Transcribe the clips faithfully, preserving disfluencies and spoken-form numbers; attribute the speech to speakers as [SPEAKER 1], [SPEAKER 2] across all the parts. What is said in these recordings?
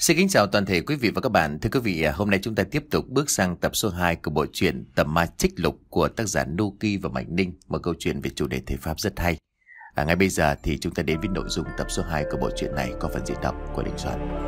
[SPEAKER 1] Xin kính chào toàn thể quý vị và các bạn. Thưa quý vị, hôm nay chúng ta tiếp tục bước sang tập số hai của bộ truyện Tầm Ma Trích Lục của tác giả Nuki và Mạnh Ninh. Một câu chuyện về chủ đề thể pháp rất hay. À, ngay bây giờ thì chúng ta đến với nội dung tập số hai của bộ truyện này có phần diễn đọc của Đình Soạn.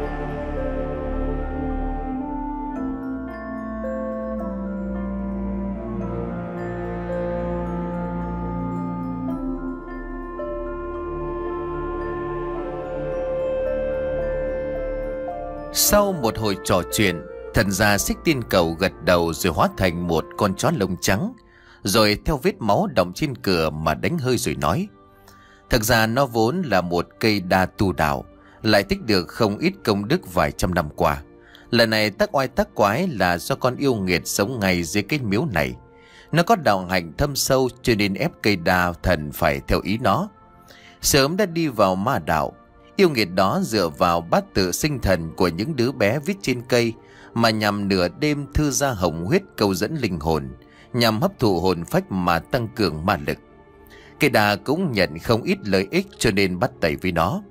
[SPEAKER 1] Sau một hồi trò chuyện, thần gia Xích Tiên Cầu gật đầu rồi hóa thành một con chó lông trắng, rồi theo vết máu đọng trên cửa mà đánh hơi rồi nói: Thực ra nó vốn là một cây đa tu đạo, lại tích được không ít công đức vài trăm năm qua. Lần này tác oai tác quái là do con yêu nghiệt sống ngay dưới cái miếu này. Nó có đạo hạnh thâm sâu cho nên ép cây đa thần phải theo ý nó. Sớm đã đi vào ma đạo. Yêu nghiệt đó dựa vào bát tự sinh thần của những đứa bé viết trên cây mà nhằm nửa đêm thư ra hồng huyết câu dẫn linh hồn, nhằm hấp thụ hồn phách mà tăng cường ma lực. Cây đà cũng nhận không ít lợi ích cho nên bắt tay với nó.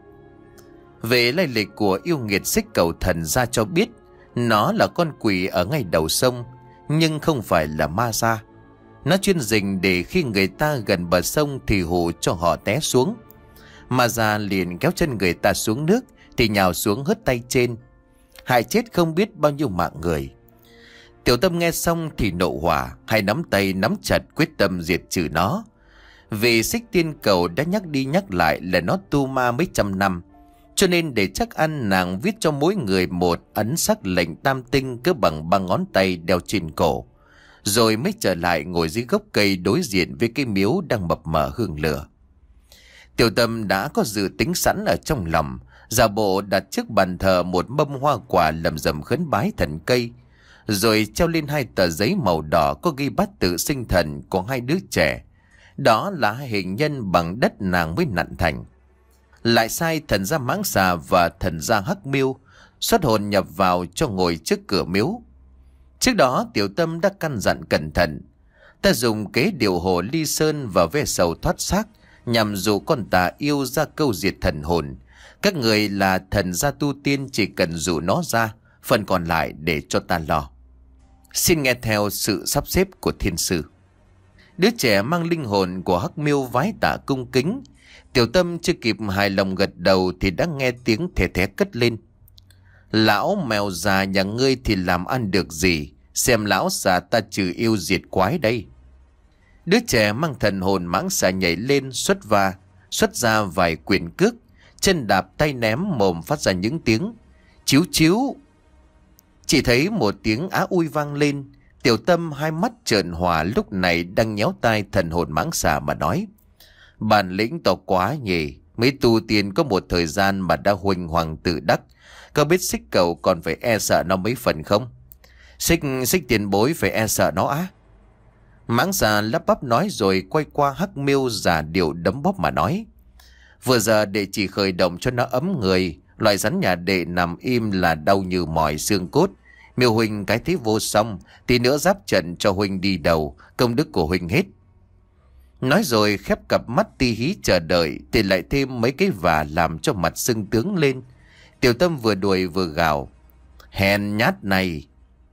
[SPEAKER 1] Về lai lịch của yêu nghiệt Xích Cầu thần gia cho biết nó là con quỷ ở ngay đầu sông, nhưng không phải là ma gia. Nó chuyên rình để khi người ta gần bờ sông thì hù cho họ té xuống. Ma gia liền kéo chân người ta xuống nước thì nhào xuống hất tay trên, hại chết không biết bao nhiêu mạng người. Tiểu Tâm nghe xong thì nộ hỏa, hai nắm tay nắm chặt quyết tâm diệt trừ nó. Vì Xích Tiên Cầu đã nhắc đi nhắc lại là nó tu ma mấy trăm năm, cho nên để chắc ăn nàng viết cho mỗi người một ấn sắc lệnh tam tinh cứ bằng ba ngón tay đeo trên cổ, rồi mới trở lại ngồi dưới gốc cây đối diện với cái miếu đang mập mờ hương lửa. Tiểu Tâm đã có dự tính sẵn ở trong lòng, giả bộ đặt trước bàn thờ một mâm hoa quả lầm rầm khấn bái thần cây, rồi treo lên hai tờ giấy màu đỏ có ghi bát tự sinh thần của hai đứa trẻ. Đó là hai hình nhân bằng đất nàng mới nặn thành. Lại sai thần gia Mãng Xà và thần gia Hắc Miêu xuất hồn nhập vào cho ngồi trước cửa miếu. Trước đó Tiểu Tâm đã căn dặn cẩn thận: ta dùng kế điều hồ ly sơn và ve sầu thoát xác nhằm dụ con tà yêu ra câu diệt thần hồn. Các người là thần gia tu tiên chỉ cần dụ nó ra, phần còn lại để cho ta lo. Xin nghe theo sự sắp xếp của thiên sư. Đứa trẻ mang linh hồn của Hắc Miêu vái tạ cung kính. Tiểu Tâm chưa kịp hài lòng gật đầu thì đã nghe tiếng thè thé cất lên: Lão mèo già nhà ngươi thì làm ăn được gì, xem lão già ta trừ yêu diệt quái đây. Đứa trẻ mang thần hồn Mãng Xà nhảy lên xuất va, xuất ra vài quyền cước, chân đạp tay ném, mồm phát ra những tiếng chiếu chiếu. Chỉ thấy một tiếng á ui vang lên. Tiểu Tâm hai mắt trợn hỏa lúc này đang nhéo tai thần hồn Mãng Xà mà nói: Bản lĩnh to quá nhỉ, mấy tu tiên có một thời gian mà đã huỳnh hoàng tự đắc, có biết Xích Cầu còn phải e sợ nó mấy phần không? Xích xích tiền bối phải e sợ nó á? Mãng Xà lắp bắp nói rồi quay qua Hắc Miêu giả điệu đấm bóp mà nói: Vừa giờ đệ chỉ khởi động cho nó ấm người, loại rắn nhà đệ nằm im là đau như mỏi xương cốt. Miêu huynh cái thế vô song, tí nữa giáp trận cho huynh đi đầu, công đức của huynh hết. Nói rồi khép cặp mắt ti hí chờ đợi thì lại thêm mấy cái vả làm cho mặt sưng tướng lên. Tiểu Tâm vừa đuổi vừa gào: Hèn nhát này!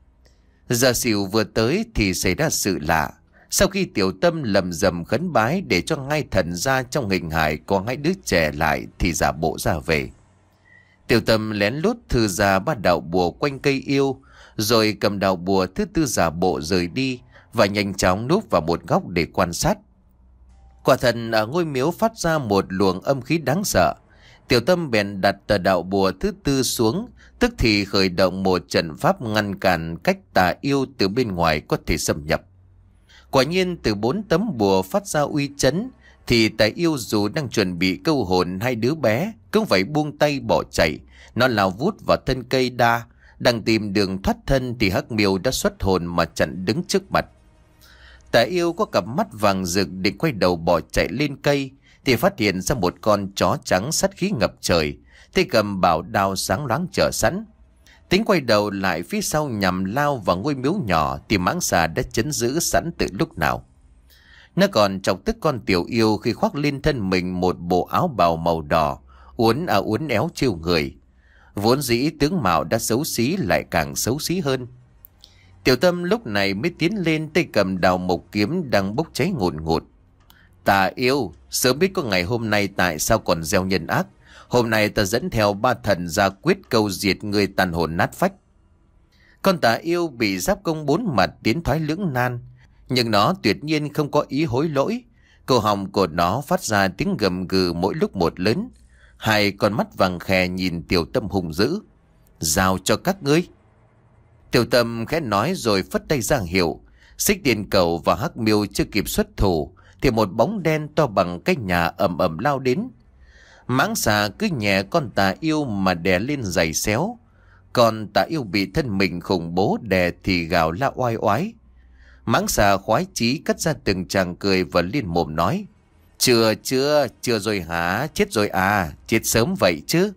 [SPEAKER 1] Giờ xỉu vừa tới thì xảy ra sự lạ. Sau khi Tiểu Tâm lầm rầm khấn bái để cho ngay thần ra trong hình hài có hai đứa trẻ lại thì giả bộ ra về. Tiểu Tâm lén lút thư ra ba đạo bùa quanh cây yêu, rồi cầm đạo bùa thứ tư giả bộ rời đi và nhanh chóng núp vào một góc để quan sát. Quả thần ở ngôi miếu phát ra một luồng âm khí đáng sợ. Tiểu Tâm bèn đặt tờ đạo bùa thứ tư xuống, tức thì khởi động một trận pháp ngăn cản cách tà yêu từ bên ngoài có thể xâm nhập. Quả nhiên từ bốn tấm bùa phát ra uy chấn thì tà yêu dù đang chuẩn bị câu hồn hai đứa bé cũng phải buông tay bỏ chạy. Nó lao vút vào thân cây đa, đang tìm đường thoát thân thì Hắc Miêu đã xuất hồn mà chặn đứng trước mặt. Tà yêu có cặp mắt vàng rực định quay đầu bỏ chạy lên cây thì phát hiện ra một con chó trắng sát khí ngập trời, tay cầm bảo đao sáng loáng chờ sẵn. Tính quay đầu lại phía sau nhằm lao vào ngôi miếu nhỏ thì Mãng Xà đã chấn giữ sẵn từ lúc nào. Nó còn chọc tức con tiểu yêu khi khoác lên thân mình một bộ áo bào màu đỏ, uốn à uốn éo trêu người. Vốn dĩ tướng mạo đã xấu xí lại càng xấu xí hơn. Tiểu Tâm lúc này mới tiến lên, tay cầm đào mộc kiếm đang bốc cháy ngùn ngụt. Ta yêu, sớm biết có ngày hôm nay tại sao còn gieo nhân ác. Hôm nay ta dẫn theo ba thần ra quyết câu diệt người tàn hồn nát phách. Con Tà Yêu bị giáp công bốn mặt tiến thoái lưỡng nan, nhưng nó tuyệt nhiên không có ý hối lỗi. Cổ họng của nó phát ra tiếng gầm gừ mỗi lúc một lớn. Hai con mắt vàng khè nhìn Tiểu Tâm hung dữ. Giao cho các ngươi. Tiểu Tâm khẽ nói rồi phất tay ra hiệu. Xích Tiên Cầu và Hắc Miêu chưa kịp xuất thủ thì một bóng đen to bằng cái nhà ầm ầm lao đến. Mãng xà cứ nhẹ con Tà Yêu mà đè lên giày xéo. Còn Tà Yêu bị thân mình khủng bố đè thì gào la oai oái. Mãng xà khoái chí cất ra từng tràng cười và liên mồm nói: Chưa chưa chưa rồi hả? Chết rồi à? Chết sớm vậy chứ?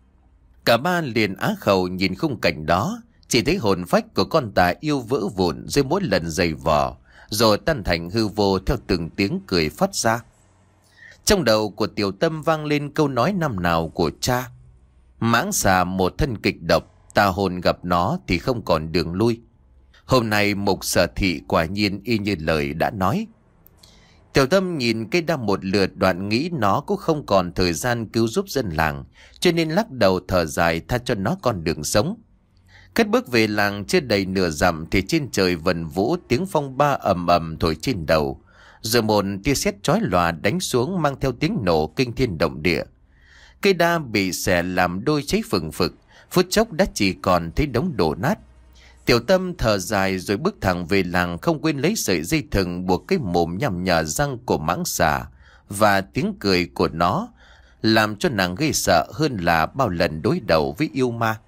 [SPEAKER 1] Cả ba liền á khẩu nhìn khung cảnh đó. Chỉ thấy hồn phách của con Tà Yêu vỡ vụn dưới mỗi lần giày vò, rồi tan thành hư vô theo từng tiếng cười phát ra. Trong đầu của Tiểu Tâm vang lên câu nói năm nào của cha: Mãng xà một thân kịch độc, tà hồn gặp nó thì không còn đường lui. Hôm nay Mục Sở Thị quả nhiên y như lời đã nói. Tiểu Tâm nhìn cây đao một lượt, đoạn nghĩ nó cũng không còn thời gian cứu giúp dân làng, cho nên lắc đầu thở dài tha cho nó con đường sống. Cất bước về làng chưa đầy nửa dặm thì trên trời vần vũ tiếng phong ba ầm ầm thổi trên đầu, rồi một tia sét chói lòa đánh xuống mang theo tiếng nổ kinh thiên động địa. Cây đa bị xẻ làm đôi cháy phừng phực, phút chốc đã chỉ còn thấy đống đổ nát. Tiểu Tâm thở dài rồi bước thẳng về làng, không quên lấy sợi dây thừng buộc cái mồm nhằm nhở răng của mãng xà, và tiếng cười của nó làm cho nàng gây sợ hơn là bao lần đối đầu với yêu ma.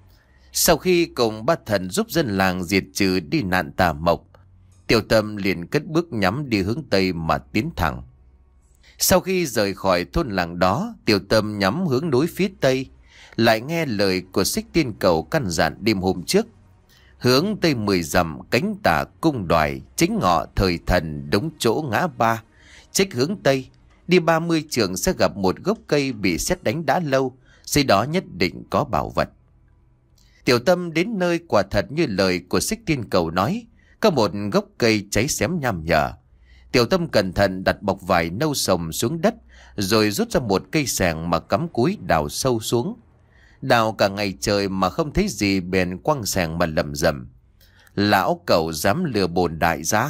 [SPEAKER 1] Sau khi cùng ba thần giúp dân làng diệt trừ đi nạn tà mộc, Tiểu Tâm liền cất bước nhắm đi hướng Tây mà tiến thẳng. Sau khi rời khỏi thôn làng đó, Tiểu Tâm nhắm hướng núi phía Tây, lại nghe lời của Xích Tiên Cầu căn dặn đêm hôm trước: hướng Tây mười dặm cánh tả cung đoài, chính ngọ thời thần đống chỗ ngã ba. Trích hướng Tây, đi ba mươi trượng sẽ gặp một gốc cây bị sét đánh đã lâu, dưới đó nhất định có bảo vật. Tiểu Tâm đến nơi quả thật như lời của Xích Tiên Cầu nói, có một gốc cây cháy xém nham nhở. Tiểu Tâm cẩn thận đặt bọc vải nâu sồng xuống đất, rồi rút ra một cây xẻng mà cắm cúi đào sâu xuống. Đào cả ngày trời mà không thấy gì, bèn quăng xẻng mà lầm rầm: Lão Cẩu dám lừa bồn đại giá.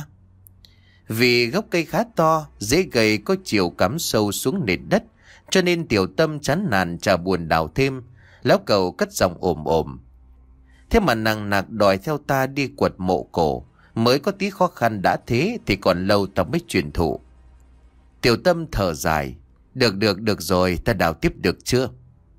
[SPEAKER 1] Vì gốc cây khá to, dễ gầy, có chiều cắm sâu xuống nền đất, cho nên Tiểu Tâm chán nản chả buồn đào thêm. Lão Cẩu cất giọng ồm ồm: Thế mà nàng nạc đòi theo ta đi quật mộ cổ, mới có tí khó khăn đã thế thì còn lâu ta mới truyền thụ. Tiểu Tâm thở dài: Được được được rồi, ta đào tiếp được chưa?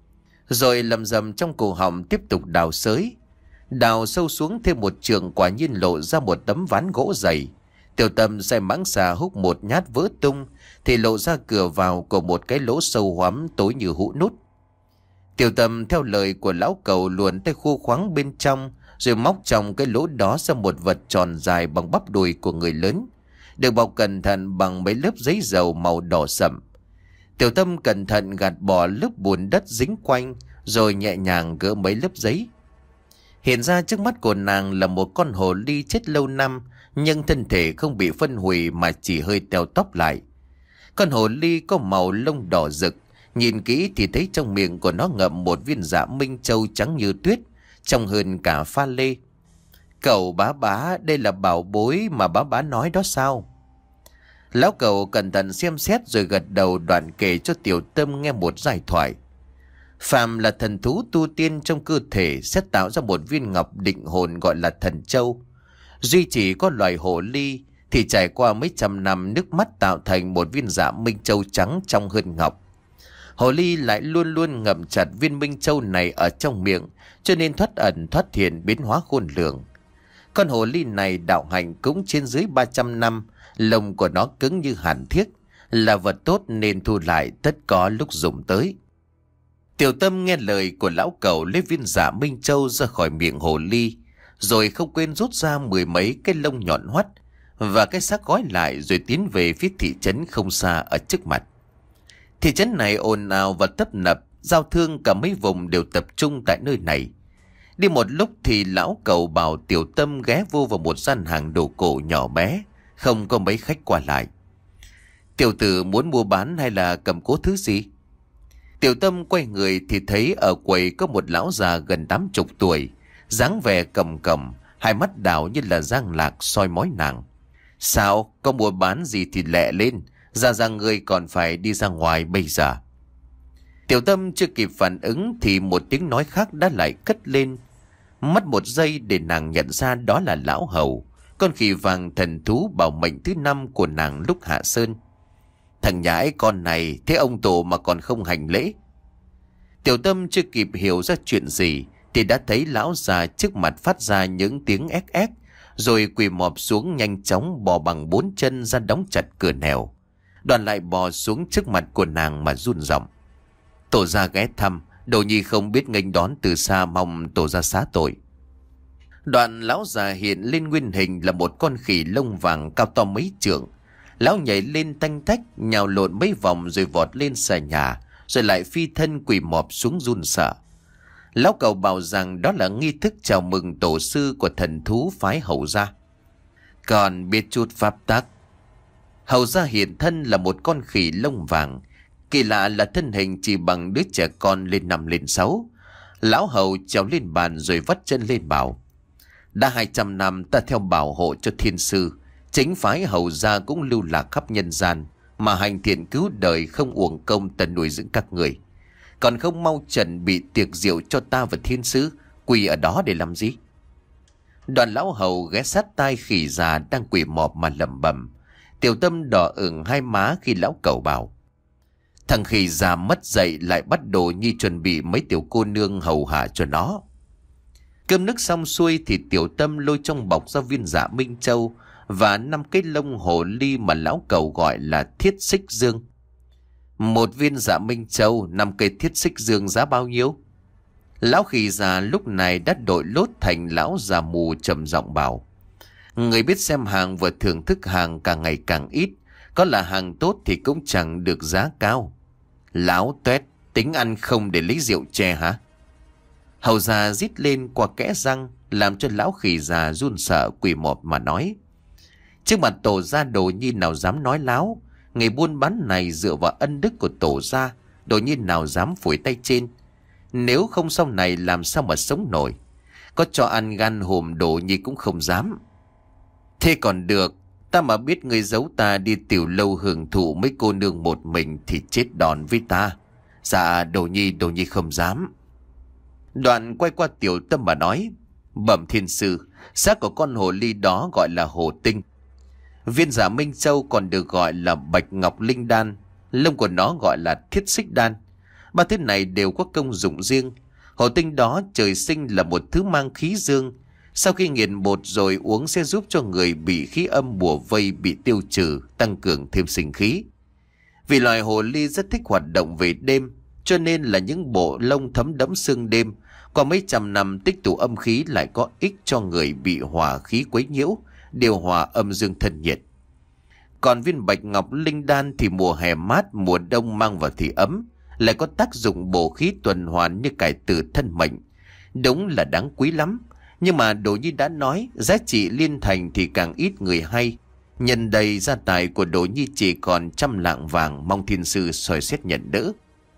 [SPEAKER 1] Rồi lầm rầm trong cổ họng tiếp tục đào xới. Đào sâu xuống thêm một trường, quả nhiên lộ ra một tấm ván gỗ dày. Tiểu Tâm sai mãng xà húc một nhát vỡ tung, thì lộ ra cửa vào của một cái lỗ sâu hoắm tối như hũ nút. Tiểu Tâm theo lời của lão Cẩu luồn tay khô khoáng bên trong, rồi móc trong cái lỗ đó ra một vật tròn dài bằng bắp đùi của người lớn, được bọc cẩn thận bằng mấy lớp giấy dầu màu đỏ sậm. Tiểu Tâm cẩn thận gạt bỏ lớp bùn đất dính quanh, rồi nhẹ nhàng gỡ mấy lớp giấy. Hiện ra trước mắt của nàng là một con hồ ly chết lâu năm, nhưng thân thể không bị phân hủy mà chỉ hơi teo tóp lại. Con hồ ly có màu lông đỏ rực, nhìn kỹ thì thấy trong miệng của nó ngậm một viên dạ minh châu trắng như tuyết, trông hơn cả pha lê. Cậu bá bá, đây là bảo bối mà bá bá nói đó sao? Lão Cẩu cẩn thận xem xét rồi gật đầu, đoạn kể cho Tiểu Tâm nghe một giải thoại. Phàm là thần thú tu tiên trong cơ thể sẽ tạo ra một viên ngọc định hồn gọi là thần châu. Duy chỉ có loài hồ ly thì trải qua mấy trăm năm nước mắt tạo thành một viên dạ minh châu trắng trong hơn ngọc. Hồ ly lại luôn luôn ngậm chặt viên minh châu này ở trong miệng, cho nên thoát ẩn thoát hiện, biến hóa khôn lường. Con hồ ly này đạo hạnh cũng trên dưới ba trăm năm, lông của nó cứng như hàn thiếc, là vật tốt nên thu lại tất có lúc dùng tới. Tiểu Tâm nghe lời của lão Cẩu, lấy viên dạ minh châu ra khỏi miệng hồ ly, rồi không quên rút ra mười mấy cái lông nhọn hoắt và cái xác gói lại, rồi tiến về phía thị trấn không xa ở trước mặt. Thị trấn này ồn ào và tấp nập, giao thương cả mấy vùng đều tập trung tại nơi này. Đi một lúc thì lão Cẩu bảo Tiểu Tâm ghé vô vào một gian hàng đồ cổ nhỏ bé, không có mấy khách qua lại. Tiểu tử muốn mua bán hay là cầm cố thứ gì? Tiểu Tâm quay người thì thấy ở quầy có một lão già gần tám chục tuổi, dáng vẻ cầm cầm, hai mắt đảo như là giang lạc soi mói nàng. Sao, có mua bán gì thì lẹ lên, ra ra người còn phải đi ra ngoài bây giờ. Tiểu Tâm chưa kịp phản ứng thì một tiếng nói khác đã lại cất lên. Mất một giây để nàng nhận ra đó là lão Hầu, con khỉ vàng thần thú bảo mệnh thứ năm của nàng lúc hạ sơn. Thằng nhãi con này, thế ông tổ mà còn không hành lễ. Tiểu Tâm chưa kịp hiểu ra chuyện gì thì đã thấy lão già trước mặt phát ra những tiếng ép ép, rồi quỳ mọp xuống nhanh chóng bò bằng bốn chân ra đóng chặt cửa nẻo. Đoàn lại bò xuống trước mặt của nàng mà run giọng. Tổ gia ghé thăm, Đồ Nhi không biết nghênh đón từ xa, mong tổ gia xá tội. Đoạn lão già hiện lên nguyên hình là một con khỉ lông vàng cao to mấy trượng. Lão nhảy lên tanh tách, nhào lộn mấy vòng rồi vọt lên xà nhà, rồi lại phi thân quỳ mọp xuống run sợ. Lão Cẩu bảo rằng đó là nghi thức chào mừng tổ sư của thần thú phái Hầu gia. Còn biết chút pháp tắc. Hầu gia hiện thân là một con khỉ lông vàng. Kỳ lạ là thân hình chỉ bằng đứa trẻ con lên năm lên sáu. Lão Hầu trèo lên bàn rồi vắt chân lên bảo: đã hai trăm năm ta theo bảo hộ cho thiên sư, chính phái Hầu gia cũng lưu lạc khắp nhân gian, mà hành thiện cứu đời không uổng công ta nuôi dưỡng các người. Còn không mau chuẩn bị tiệc rượu cho ta và thiên sứ, quỳ ở đó để làm gì? Đoàn lão Hầu ghé sát tai khỉ già đang quỳ mọp mà lẩm bẩm. Tiểu Tâm đỏ ửng hai má khi lão Cẩu bảo: thằng khỉ già mất dậy lại bắt Đồ Nhi chuẩn bị mấy tiểu cô nương hầu hạ cho nó. Cơm nước xong xuôi thì Tiểu Tâm lôi trong bọc ra viên Dạ Minh Châu và năm cái lông hồ ly mà lão Cẩu gọi là thiết xích dương. Một viên Dạ Minh Châu, năm cây thiết xích dương giá bao nhiêu? Lão khỉ già lúc này đã đội lốt thành lão già mù trầm giọng bảo: người biết xem hàng và thưởng thức hàng càng ngày càng ít, có là hàng tốt thì cũng chẳng được giá cao. Lão toét, tính ăn không để lấy rượu chè hả? Hầu già rít lên qua kẽ răng, làm cho lão khỉ già run sợ quỳ mọp mà nói: trước mặt tổ gia Đồ Nhi nào dám nói láo. Nghề buôn bán này dựa vào ân đức của tổ gia, Đồ Nhi nào dám phủi tay trên. Nếu không sau này làm sao mà sống nổi. Có cho ăn gan hùm Đồ Nhi cũng không dám. Thế còn được, ta mà biết người giấu ta đi tiểu lâu hưởng thụ mấy cô nương một mình thì chết đòn với ta. Dạ Đồ Nhi, Đồ Nhi không dám. Đoạn quay qua Tiểu Tâm mà nói: bẩm thiên sư, xác của con hồ ly đó gọi là hồ tinh. Viên Dạ Minh Châu còn được gọi là bạch ngọc linh đan, lông của nó gọi là thiết xích đan. Ba thứ này đều có công dụng riêng. Hồ tinh đó trời sinh là một thứ mang khí dương. Sau khi nghiền bột rồi uống sẽ giúp cho người bị khí âm bùa vây bị tiêu trừ, tăng cường thêm sinh khí. Vì loài hồ ly rất thích hoạt động về đêm, cho nên là những bộ lông thấm đẫm sương đêm, qua mấy trăm năm tích tụ âm khí lại có ích cho người bị hỏa khí quấy nhiễu, điều hòa âm dương thân nhiệt. Còn viên bạch ngọc linh đan thì mùa hè mát, mùa đông mang vào thì ấm, lại có tác dụng bổ khí tuần hoàn như cải tử thân mệnh. Đúng là đáng quý lắm. Nhưng mà Đồ Nhi đã nói, giá trị liên thành thì càng ít người hay. Nhân đây gia tài của Đồ Nhi chỉ còn trăm lạng vàng, mong thiên sư soi xét nhận đỡ.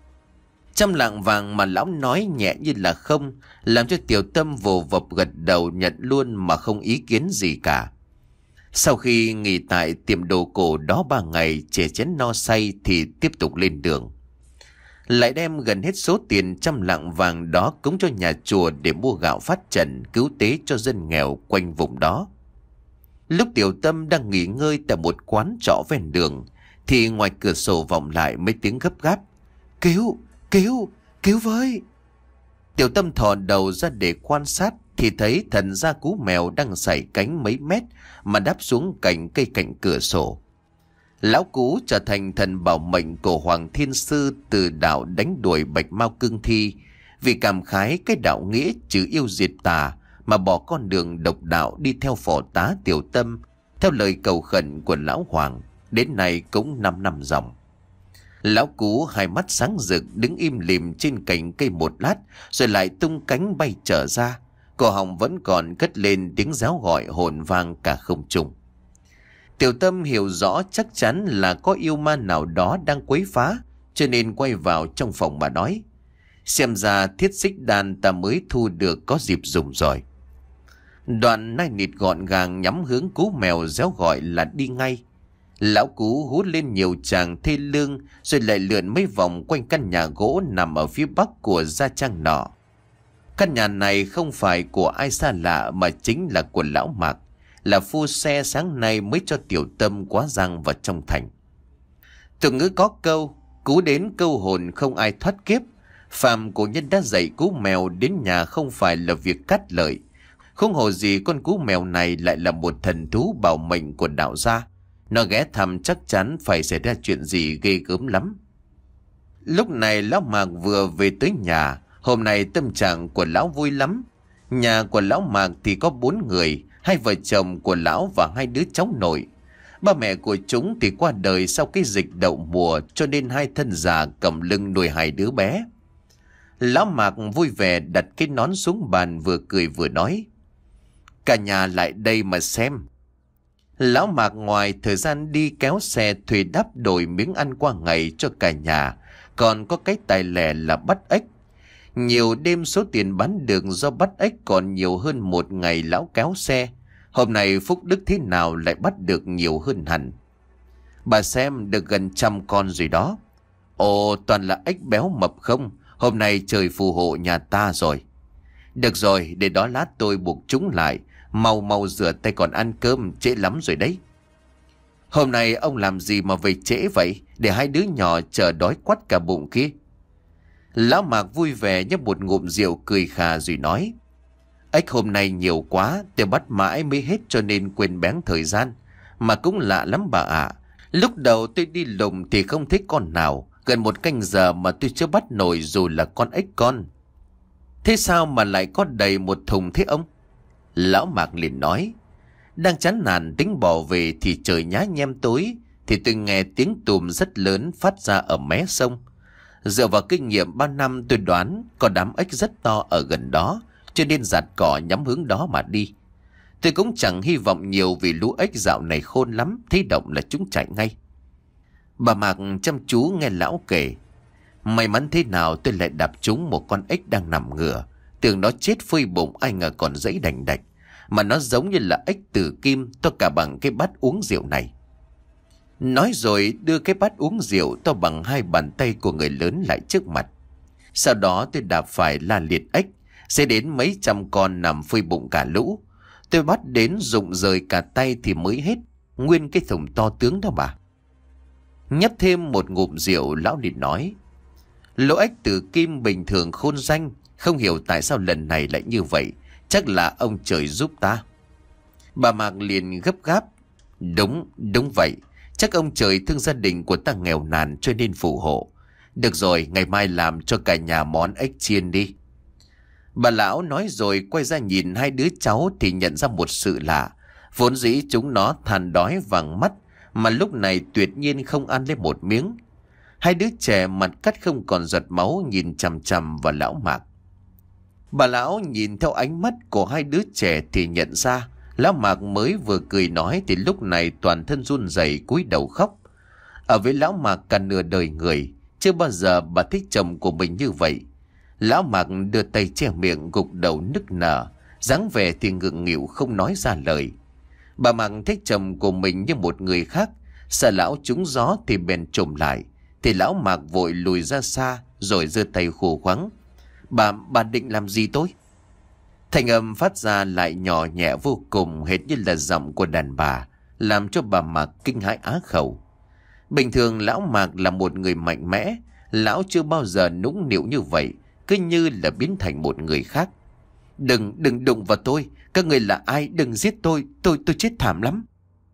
[SPEAKER 1] Trăm lạng vàng mà lão nói nhẹ như là không, làm cho Tiểu Tâm vồ vập gật đầu nhận luôn mà không ý kiến gì cả. Sau khi nghỉ tại tiệm đồ cổ đó ba ngày, chè chén no say thì tiếp tục lên đường. Lại đem gần hết số tiền trăm lạng vàng đó cúng cho nhà chùa để mua gạo phát trần cứu tế cho dân nghèo quanh vùng đó. Lúc Tiểu Tâm đang nghỉ ngơi tại một quán trọ ven đường thì ngoài cửa sổ vọng lại mấy tiếng gấp gáp: cứu, cứu, cứu với. Tiểu Tâm thò đầu ra để quan sát thì thấy thần gia cú mèo đang sải cánh mấy mét mà đáp xuống cạnh cây cạnh cửa sổ. Lão Cú trở thành thần bảo mệnh của Hoàng Thiên Sư từ đạo đánh đuổi Bạch Mao Cương Thi, vì cảm khái cái đạo nghĩa trừ yêu diệt tà mà bỏ con đường độc đạo đi theo phò tá Tiểu Tâm theo lời cầu khẩn của Lão Hoàng, đến nay cũng năm năm dòng. Lão Cú hai mắt sáng rực đứng im lìm trên cành cây một lát, rồi lại tung cánh bay trở ra. Cổ họng vẫn còn cất lên tiếng réo gọi hồn vang cả không trung. Tiểu Tâm hiểu rõ chắc chắn là có yêu ma nào đó đang quấy phá, cho nên quay vào trong phòng mà nói: xem ra thiết xích đan ta mới thu được có dịp dùng rồi. Đoạn nai nịt gọn gàng nhắm hướng Cú mèo réo gọi là đi ngay. Lão Cú hú lên nhiều tràng thê lương, rồi lại lượn mấy vòng quanh căn nhà gỗ nằm ở phía bắc của gia trang nọ. Căn nhà này không phải của ai xa lạ mà chính là của lão Mạc, là phu xe sáng nay mới cho Tiểu Tâm quá giang vào trong thành. Tục ngữ có câu: cú đến câu hồn không ai thoát kiếp. Phàm cổ nhân đã dạy Cú mèo đến nhà không phải là việc cắt lợi. Không hồ gì con Cú mèo này lại là một thần thú bảo mệnh của đạo gia. Nó ghé thăm chắc chắn phải xảy ra chuyện gì ghê gớm lắm. Lúc này lão Mạc vừa về tới nhà. Hôm nay tâm trạng của lão vui lắm. Nhà của lão Mạc thì có bốn người, hai vợ chồng của lão và hai đứa cháu nội. Ba mẹ của chúng thì qua đời sau cái dịch đậu mùa, cho nên hai thân già cầm lưng nuôi hai đứa bé. Lão Mạc vui vẻ đặt cái nón xuống bàn, vừa cười vừa nói: cả nhà lại đây mà xem. Lão Mạc ngoài thời gian đi kéo xe thuê đắp đổi miếng ăn qua ngày cho cả nhà, còn có cái tài lẻ là bắt ếch. Nhiều đêm số tiền bán được do bắt ếch còn nhiều hơn một ngày lão kéo xe. Hôm nay phúc đức thế nào lại bắt được nhiều hơn hẳn. Bà xem được gần trăm con rồi đó. Ồ, toàn là ếch béo mập không? Hôm nay trời phù hộ nhà ta rồi. Được rồi, để đó lát tôi buộc chúng lại. Mau mau rửa tay còn ăn cơm, trễ lắm rồi đấy. Hôm nay ông làm gì mà về trễ vậy? Để hai đứa nhỏ chờ đói quắt cả bụng kia. Lão Mạc vui vẻ nhấp một ngụm rượu cười khà rồi nói: ếch hôm nay nhiều quá, tôi bắt mãi mới hết cho nên quên bén thời gian. Mà cũng lạ lắm bà ạ. À. Lúc đầu tôi đi lùng thì không thấy con nào. Gần một canh giờ mà tôi chưa bắt nổi dù là con ếch con. Thế sao mà lại có đầy một thùng thế ông? Lão Mạc liền nói: đang chán nản tính bỏ về thì trời nhá nhem tối, thì tôi nghe tiếng tùm rất lớn phát ra ở mé sông. Dựa vào kinh nghiệm ba năm tôi đoán có đám ếch rất to ở gần đó, cho nên giạt cỏ nhắm hướng đó mà đi. Tôi cũng chẳng hy vọng nhiều vì lũ ếch dạo này khôn lắm, thấy động là chúng chạy ngay. Bà Mạc chăm chú nghe lão kể. May mắn thế nào tôi lại đạp trúng một con ếch đang nằm ngửa. Tưởng nó chết phơi bụng, ai ngờ còn dãy đành đạch. Mà nó giống như là ếch tử kim, to cả bằng cái bát uống rượu này. Nói rồi đưa cái bát uống rượu to bằng hai bàn tay của người lớn lại trước mặt. Sau đó tôi đạp phải la liệt ếch, sẽ đến mấy trăm con nằm phơi bụng cả lũ. Tôi bắt đến rụng rời cả tay thì mới hết nguyên cái thùng to tướng đó bà. Nhấp thêm một ngụm rượu, lão liền nói: lỗ ếch tử kim bình thường khôn danh, không hiểu tại sao lần này lại như vậy. Chắc là ông trời giúp ta. Bà Mạc liền gấp gáp: Đúng, đúng vậy. Chắc ông trời thương gia đình của ta nghèo nàn cho nên phù hộ. Được rồi, ngày mai làm cho cả nhà món ếch chiên đi. Bà lão nói rồi quay ra nhìn hai đứa cháu thì nhận ra một sự lạ. Vốn dĩ chúng nó than đói vàng mắt, mà lúc này tuyệt nhiên không ăn lên một miếng. Hai đứa trẻ mặt cắt không còn giọt máu nhìn chằm chằm vào lão Mạc. Bà lão nhìn theo ánh mắt của hai đứa trẻ thì nhận ra lão Mạc mới vừa cười nói thì lúc này toàn thân run rẩy cúi đầu khóc. Ở với lão Mạc cả nửa đời người, chưa bao giờ bà thích chồng của mình như vậy. Lão Mạc đưa tay che miệng gục đầu nức nở, dáng vẻ thì ngượng nghịu không nói ra lời. Bà Mạc thích chồng của mình như một người khác, sợ lão trúng gió thì bèn trồm lại. Thì lão Mạc vội lùi ra xa rồi giơ tay khù khoắng: Bà, bà định làm gì tôi? Thành âm phát ra lại nhỏ nhẹ vô cùng, hệt như là giọng của đàn bà, làm cho bà Mạc kinh hãi á khẩu. Bình thường lão Mạc là một người mạnh mẽ, lão chưa bao giờ nũng nịu như vậy, cứ như là biến thành một người khác. Đừng, đừng đụng vào tôi, các người là ai, đừng giết tôi, tôi, tôi chết thảm lắm.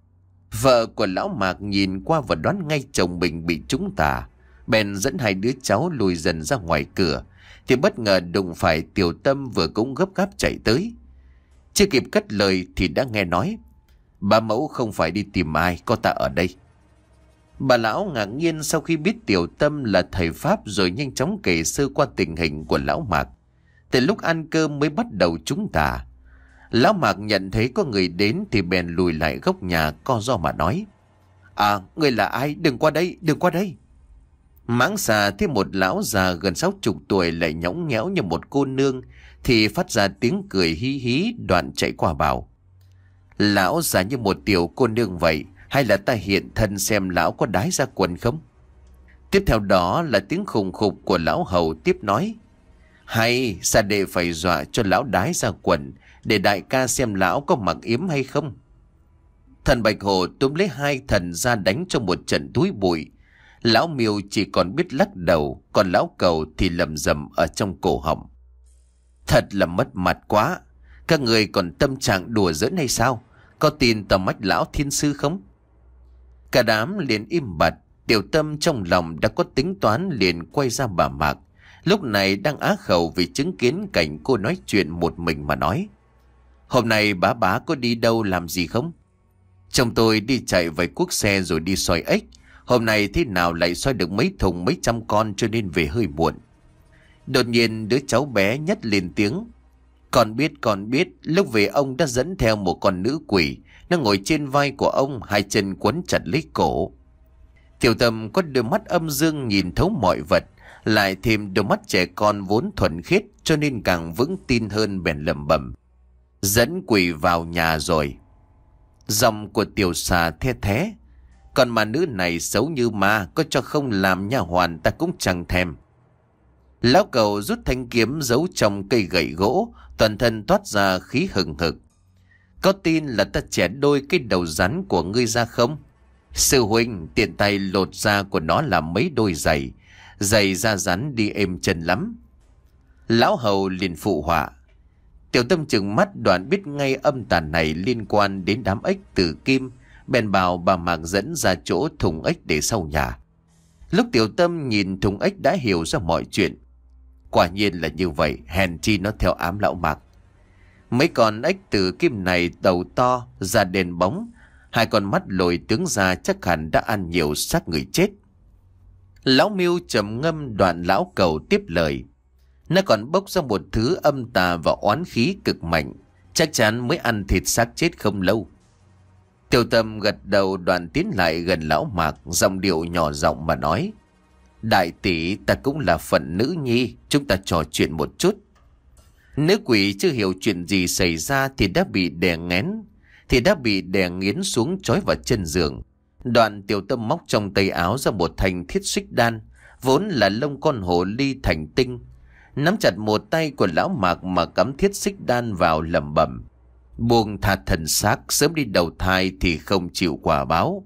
[SPEAKER 1] Vợ của lão Mạc nhìn qua và đoán ngay chồng mình bị trúng tà, bèn dẫn hai đứa cháu lùi dần ra ngoài cửa, thì bất ngờ đụng phải Tiểu Tâm vừa cũng gấp gáp chạy tới. Chưa kịp cất lời thì đã nghe nói: Bà mẫu không phải đi tìm ai, có ta ở đây. Bà lão ngạc nhiên sau khi biết Tiểu Tâm là thầy Pháp, rồi nhanh chóng kể sơ qua tình hình của lão Mạc. Từ lúc ăn cơm mới bắt đầu trúng tà. Lão Mạc nhận thấy có người đến thì bèn lùi lại góc nhà co ro mà nói: "À, người là ai? Đừng qua đây, đừng qua đây." Mãng xà thấy một lão già gần sáu chục tuổi lại nhõng nhẽo như một cô nương thì phát ra tiếng cười hí hí, đoạn chạy qua bảo: "Lão già như một tiểu cô nương vậy, hay là ta hiện thân xem lão có đái ra quần không?" Tiếp theo đó là tiếng khùng khục của lão hầu tiếp nói: "Hay, sa đệ phải dọa cho lão đái ra quần, để đại ca xem lão có mặc yếm hay không." Thần Bạch Hổ túm lấy hai thần ra đánh cho một trận túi bụi. Lão Miêu chỉ còn biết lắc đầu, còn lão Cầu thì lầm rầm ở trong cổ họng: "Thật là mất mặt quá, các người còn tâm trạng đùa giỡn hay sao? Có tin tầm mắt lão thiên sư không?" Cả đám liền im bặt. Tiểu Tâm trong lòng đã có tính toán liền quay ra bà Mạc, lúc này đang á khẩu vì chứng kiến cảnh cô nói chuyện một mình mà nói: "Hôm nay bá bá có đi đâu làm gì không?" "Chồng tôi đi chạy vài cuốc xe rồi đi soi ếch. Hôm nay thế nào lại soi được mấy thùng mấy trăm con cho nên về hơi muộn." Đột nhiên đứa cháu bé nhất lên tiếng: "Con biết, con biết, lúc về ông đã dẫn theo một con nữ quỷ. Nó ngồi trên vai của ông, hai chân quấn chặt lấy cổ." Tiểu Tâm có đôi mắt âm dương nhìn thấu mọi vật, lại thêm đôi mắt trẻ con vốn thuần khiết cho nên càng vững tin hơn, bèn lẩm bẩm: "Dẫn quỷ vào nhà rồi." Giọng của Tiểu Xà the thé: "Còn mà nữ này xấu như ma, có cho không làm nha hoàn ta cũng chẳng thèm." Lão Cầu rút thanh kiếm giấu trong cây gậy gỗ, toàn thân toát ra khí hừng hực: "Có tin là ta chẻ đôi cái đầu rắn của ngươi ra không? Sư huynh tiện tay lột da của nó làm mấy đôi giày, giày da rắn đi êm chân lắm." Lão Hầu liền phụ họa. Tiểu Tâm chừng mắt đoạn biết ngay âm tàn này liên quan đến đám ếch tử kim, bèn bảo bà Mạc dẫn ra chỗ thùng ếch để sau nhà. Lúc Tiểu Tâm nhìn thùng ếch đã hiểu ra mọi chuyện. Quả nhiên là như vậy, hèn chi nó theo ám lão Mạc. Mấy con ếch tử kim này đầu to, da đen bóng, hai con mắt lồi tướng ra, chắc hẳn đã ăn nhiều xác người chết. Lão Miêu trầm ngâm, đoạn lão Cầu tiếp lời: "Nó còn bốc ra một thứ âm tà và oán khí cực mạnh, chắc chắn mới ăn thịt xác chết không lâu." Tiểu Tâm gật đầu, đoạn tiến lại gần lão Mạc, giọng điệu nhỏ giọng mà nói: "Đại tỷ, ta cũng là phận nữ nhi, chúng ta trò chuyện một chút." Nữ quỷ chưa hiểu chuyện gì xảy ra thì đã bị đè nghén, thì đã bị đè nghiến xuống trói vào chân giường. Đoạn Tiểu Tâm móc trong tay áo ra một thanh thiết xích đan, vốn là lông con hồ ly thành tinh, nắm chặt một tay của lão Mạc mà cắm thiết xích đan vào, lẩm bẩm: "Buông tha thần xác, sớm đi đầu thai thì không chịu quả báo."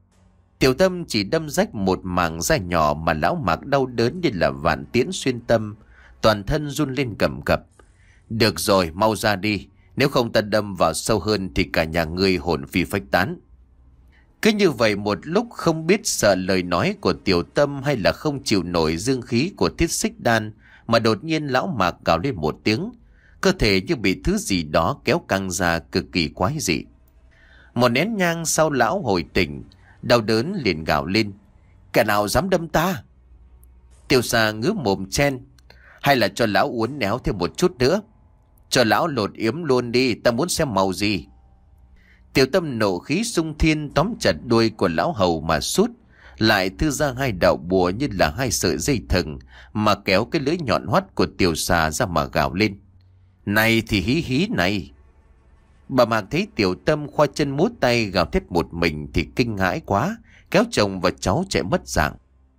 [SPEAKER 1] Tiểu Tâm chỉ đâm rách một mảng da nhỏ mà lão Mạc đau đớn như là vạn tiễn xuyên tâm, toàn thân run lên cầm cập. "Được rồi, mau ra đi, nếu không ta đâm vào sâu hơn thì cả nhà ngươi hồn phi phách tán." Cứ như vậy một lúc, không biết sợ lời nói của Tiểu Tâm hay là không chịu nổi dương khí của thiết xích đan, mà đột nhiên lão Mạc gào lên một tiếng, cơ thể như bị thứ gì đó kéo căng ra, cực kỳ quái dị. Một nén nhang sau, lão hồi tỉnh, đau đớn liền gào lên: "Kẻ nào dám đâm ta?" Tiểu Xà ngứa mồm chen: "Hay là cho lão uốn néo thêm một chút nữa? Cho lão lột yếm luôn đi, ta muốn xem màu gì." Tiểu Tâm nộ khí xung thiên, tóm chặt đuôi của lão Hầu mà sút, lại thư ra hai đạo bùa như là hai sợi dây thừng, mà kéo cái lưỡi nhọn hoắt của Tiểu Xà ra mà gào lên: "Này thì hí hí này!" Bà Mạc thấy Tiểu Tâm khoa chân múa tay gào thét một mình thì kinh hãi quá, kéo chồng và cháu chạy mất dạng.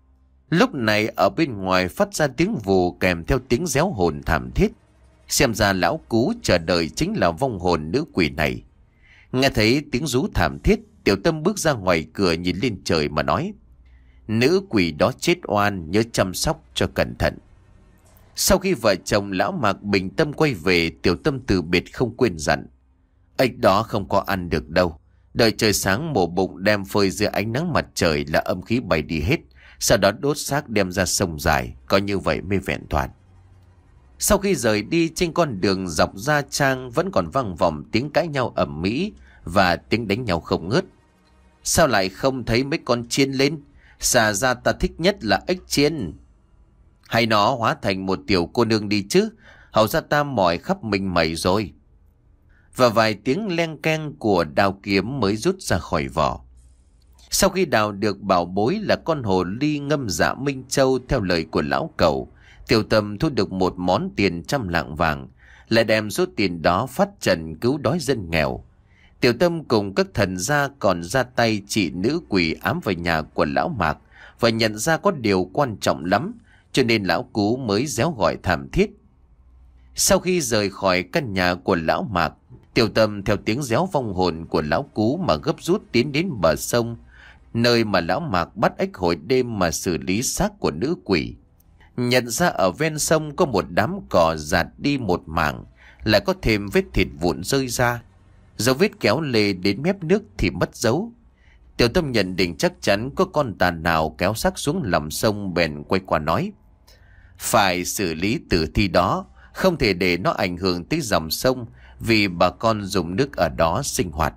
[SPEAKER 1] Lúc này ở bên ngoài phát ra tiếng vù kèm theo tiếng réo hồn thảm thiết. Xem ra lão Cú chờ đợi chính là vong hồn nữ quỷ này. Nghe thấy tiếng rú thảm thiết, Tiểu Tâm bước ra ngoài cửa nhìn lên trời mà nói: "Nữ quỷ đó chết oan, nhớ chăm sóc cho cẩn thận." Sau khi vợ chồng lão Mạc bình tâm quay về, Tiểu Tâm từ biệt không quên dặn: "Ếch đó không có ăn được đâu, đợi trời sáng mổ bụng đem phơi dưới ánh nắng mặt trời là âm khí bay đi hết, sau đó đốt xác đem ra sông dài, có như vậy mới vẹn toàn." Sau khi rời đi, trên con đường dọc Gia Trang vẫn còn vang vọng tiếng cãi nhau ầm ĩ và tiếng đánh nhau không ngớt. Sao lại không thấy mấy con chiên lên? Xà ra ta thích nhất là ếch chiên. Hay nó hóa thành một tiểu cô nương đi chứ, hầu ra ta mỏi khắp mình mẩy rồi. Và vài tiếng leng keng của đao kiếm mới rút ra khỏi vỏ. Sau khi đào được bảo bối là con hồ ly ngâm dạ Minh Châu theo lời của lão cẩu, Tiểu Tâm thu được một món tiền trăm lạng vàng, lại đem số tiền đó phát trần cứu đói dân nghèo. Tiểu Tâm cùng các thần gia còn ra tay trị nữ quỷ ám vào nhà của lão Mạc, và nhận ra có điều quan trọng lắm, cho nên lão Cú mới réo gọi thảm thiết. Sau khi rời khỏi căn nhà của lão Mạc, Tiểu Tâm theo tiếng réo vong hồn của lão Cú mà gấp rút tiến đến bờ sông, nơi mà lão Mạc bắt ếch hồi đêm mà xử lý xác của nữ quỷ. Nhận ra ở ven sông có một đám cỏ rạt đi một mảng, lại có thêm vết thịt vụn rơi ra. Dấu vết kéo lê đến mép nước thì mất dấu. Tiểu Tâm nhận định chắc chắn có con tà nào kéo xác xuống lòng sông, bèn quay qua nói: phải xử lý tử thi đó, không thể để nó ảnh hưởng tới dòng sông, vì bà con dùng nước ở đó sinh hoạt.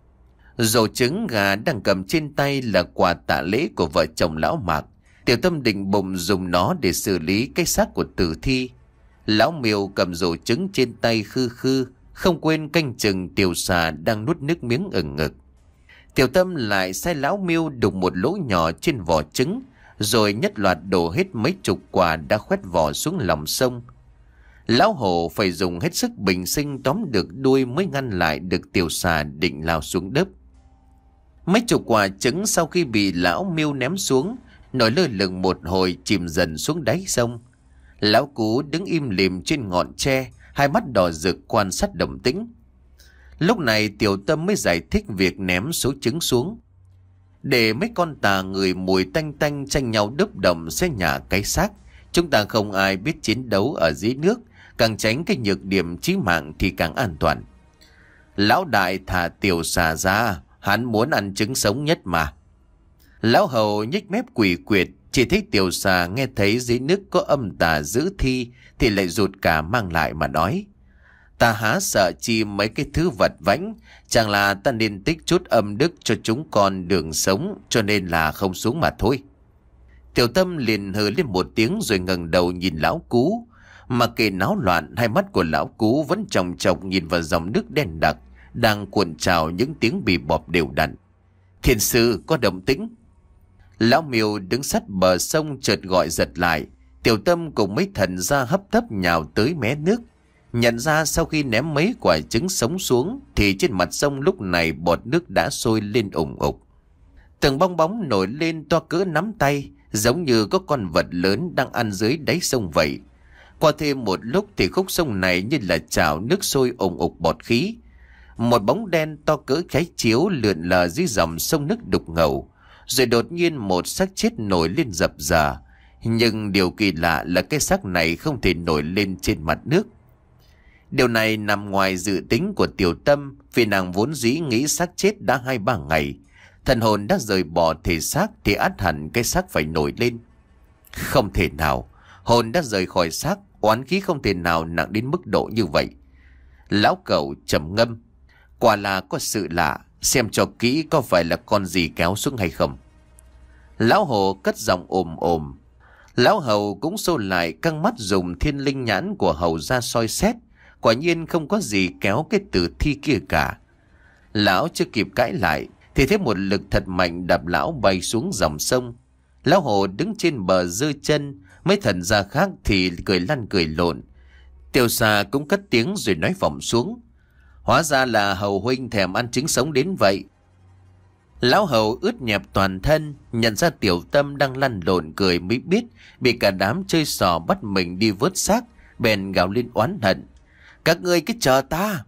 [SPEAKER 1] Rổ trứng gà đang cầm trên tay là quà tạ lễ của vợ chồng lão Mạc. Tiểu Tâm định bụng dùng nó để xử lý cái xác của tử thi. Lão Miêu cầm rổ trứng trên tay khư khư, không quên canh chừng tiểu xà đang nuốt nước miếng ừng ngực. Tiểu Tâm lại sai lão Miêu đục một lỗ nhỏ trên vỏ trứng, rồi nhất loạt đổ hết mấy chục quả đã khoét vỏ xuống lòng sông. Lão Hổ phải dùng hết sức bình sinh tóm được đuôi mới ngăn lại được tiểu xà định lao xuống đất. Mấy chục quả trứng sau khi bị lão Miêu ném xuống, nổi lơ lửng một hồi chìm dần xuống đáy sông. Lão Cú đứng im lìm trên ngọn tre, hai mắt đỏ rực quan sát động tĩnh. Lúc này Tiểu Tâm mới giải thích việc ném số trứng xuống. Để mấy con tà người mùi tanh tanh tranh nhau đớp đồng xé nhả cái xác, chúng ta không ai biết chiến đấu ở dưới nước, càng tránh cái nhược điểm chí mạng thì càng an toàn. Lão đại thả tiểu xà ra, hắn muốn ăn trứng sống nhất mà. Lão Hầu nhếch mép quỷ quyệt, chỉ thấy tiểu xà nghe thấy dưới nước có âm tà giữ thi thì lại rụt cả mang lại mà nói: ta há sợ chi mấy cái thứ vật vãnh, chẳng là ta nên tích chút âm đức cho chúng con đường sống, cho nên là không xuống mà thôi. Tiểu Tâm liền hừ lên một tiếng rồi ngẩng đầu nhìn lão Cú. Mà kệ náo loạn, hai mắt của lão Cú vẫn chòng chọc nhìn vào dòng nước đen đặc đang cuộn trào những tiếng bì bọp đều đặn. Thiên sư, có động tĩnh. Lão Miêu đứng sát bờ sông chợt gọi giật lại. Tiểu Tâm cùng mấy thần gia hấp tấp nhào tới mé nước. Nhận ra sau khi ném mấy quả trứng sống xuống thì trên mặt sông lúc này bọt nước đã sôi lên ủng ục. Từng bong bóng nổi lên to cỡ nắm tay, giống như có con vật lớn đang ăn dưới đáy sông vậy. Qua thêm một lúc thì khúc sông này như là chảo nước sôi ủng ục bọt khí. Một bóng đen to cỡ cái chiếu lượn lờ dưới dòng sông nước đục ngầu. Rồi đột nhiên một xác chết nổi lên dập dà. Nhưng điều kỳ lạ là cái xác này không thể nổi lên trên mặt nước. Điều này nằm ngoài dự tính của Tiểu Tâm, vì nàng vốn dĩ nghĩ xác chết đã hai ba ngày. Thần hồn đã rời bỏ thể xác thì ắt hẳn cái xác phải nổi lên. Không thể nào, hồn đã rời khỏi xác, oán khí không thể nào nặng đến mức độ như vậy. Lão Cẩu trầm ngâm: quả là có sự lạ, xem cho kỹ có phải là con gì kéo xuống hay không. Lão Hồ cất giọng ồm ồm. Lão Hầu cũng xô lại căng mắt dùng thiên linh nhãn của Hầu ra soi xét. Quả nhiên không có gì kéo cái tử thi kia cả. Lão chưa kịp cãi lại thì thấy một lực thật mạnh đạp lão bay xuống dòng sông. Lão Hồ đứng trên bờ giơ chân, mấy thần gia khác thì cười lăn cười lộn. Tiểu xà cũng cất tiếng rồi nói vọng xuống: hóa ra là Hầu huynh thèm ăn trứng sống đến vậy. Lão Hầu ướt nhẹp toàn thân, nhận ra Tiểu Tâm đang lăn lộn cười mới biết bị cả đám chơi xò bắt mình đi vớt xác, bèn gào lên oán hận: các ngươi cứ chờ ta.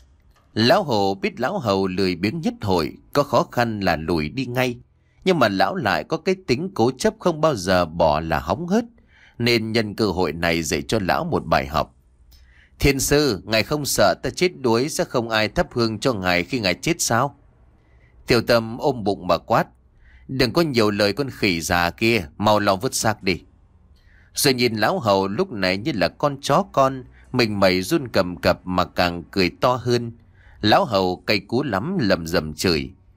[SPEAKER 1] Lão Hồ biết lão Hầu lười biếng nhất hội, có khó khăn là lùi đi ngay. Nhưng mà lão lại có cái tính cố chấp không bao giờ bỏ là hóng hớt, nên nhân cơ hội này dạy cho lão một bài học. Thiên sư, ngài không sợ ta chết đuối sẽ không ai thắp hương cho ngài khi ngài chết sao? Tiểu Tâm ôm bụng mà quát: đừng có nhiều lời con khỉ già kia, mau lo vứt xác đi. Rồi nhìn lão Hầu lúc này như là con chó con, mình mẩy run cầm cập mà càng cười to hơn. Lão Hầu cay cú lắm lầm rầm chửi: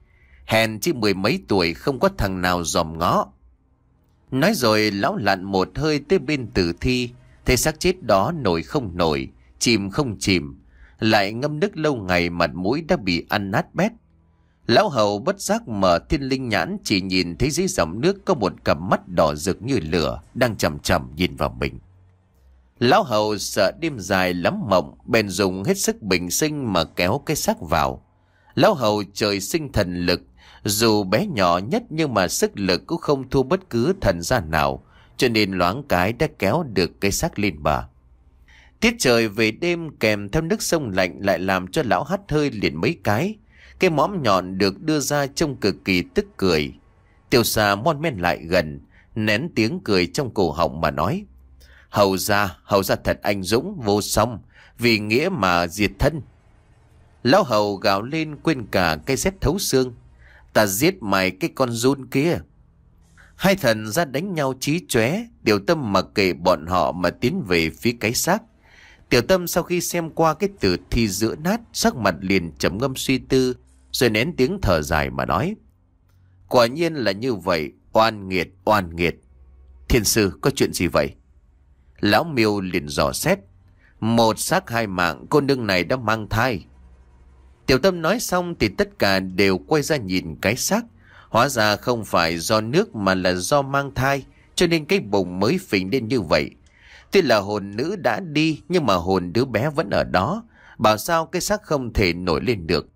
[SPEAKER 1] Hèn chỉ mười mấy tuổi không có thằng nào dòm ngó. Nói rồi lão lặn một hơi tới bên tử thi. Thấy xác chết đó nổi không nổi, chìm không chìm, lại ngâm nước lâu ngày mặt mũi đã bị ăn nát bét. Lão Hầu bất giác mở thiên linh nhãn, chỉ nhìn thấy dưới dòng nước có một cặp mắt đỏ rực như lửa đang chằm chằm nhìn vào mình. Lão Hầu sợ đêm dài lắm mộng, bèn dùng hết sức bình sinh mà kéo cái xác vào. Lão Hầu trời sinh thần lực, dù bé nhỏ nhất nhưng mà sức lực cũng không thua bất cứ thần gia nào, cho nên loáng cái đã kéo được cái xác lên bờ. Tiết trời về đêm kèm theo nước sông lạnh lại làm cho lão hắt hơi liền mấy cái. Cái mõm nhọn được đưa ra trông cực kỳ tức cười. Tiểu Xà mon men lại gần, nén tiếng cười trong cổ họng mà nói: Hầu gia, hầu gia thật anh dũng vô song, vì nghĩa mà diệt thân. Lão Hầu gào lên quên cả cái rét thấu xương: Ta giết mày cái con giun kia. Hai thần ra đánh nhau chí chóe. Tiểu Tâm mặc kệ bọn họ mà tiến về phía cái xác. Tiểu Tâm sau khi xem qua cái tử thi giữa nát, sắc mặt liền trầm ngâm suy tư, rồi nén tiếng thở dài mà nói: Quả nhiên là như vậy, oan nghiệt, oan nghiệt. Thiên sư, có chuyện gì vậy? Lão Miêu liền dò xét: Một xác hai mạng, cô nương này đã mang thai. Tiểu Tâm nói xong thì tất cả đều quay ra nhìn cái xác. Hóa ra không phải do nước mà là do mang thai, cho nên cái bụng mới phình lên như vậy. Tuy là hồn nữ đã đi, nhưng mà hồn đứa bé vẫn ở đó. Bảo sao cái xác không thể nổi lên được.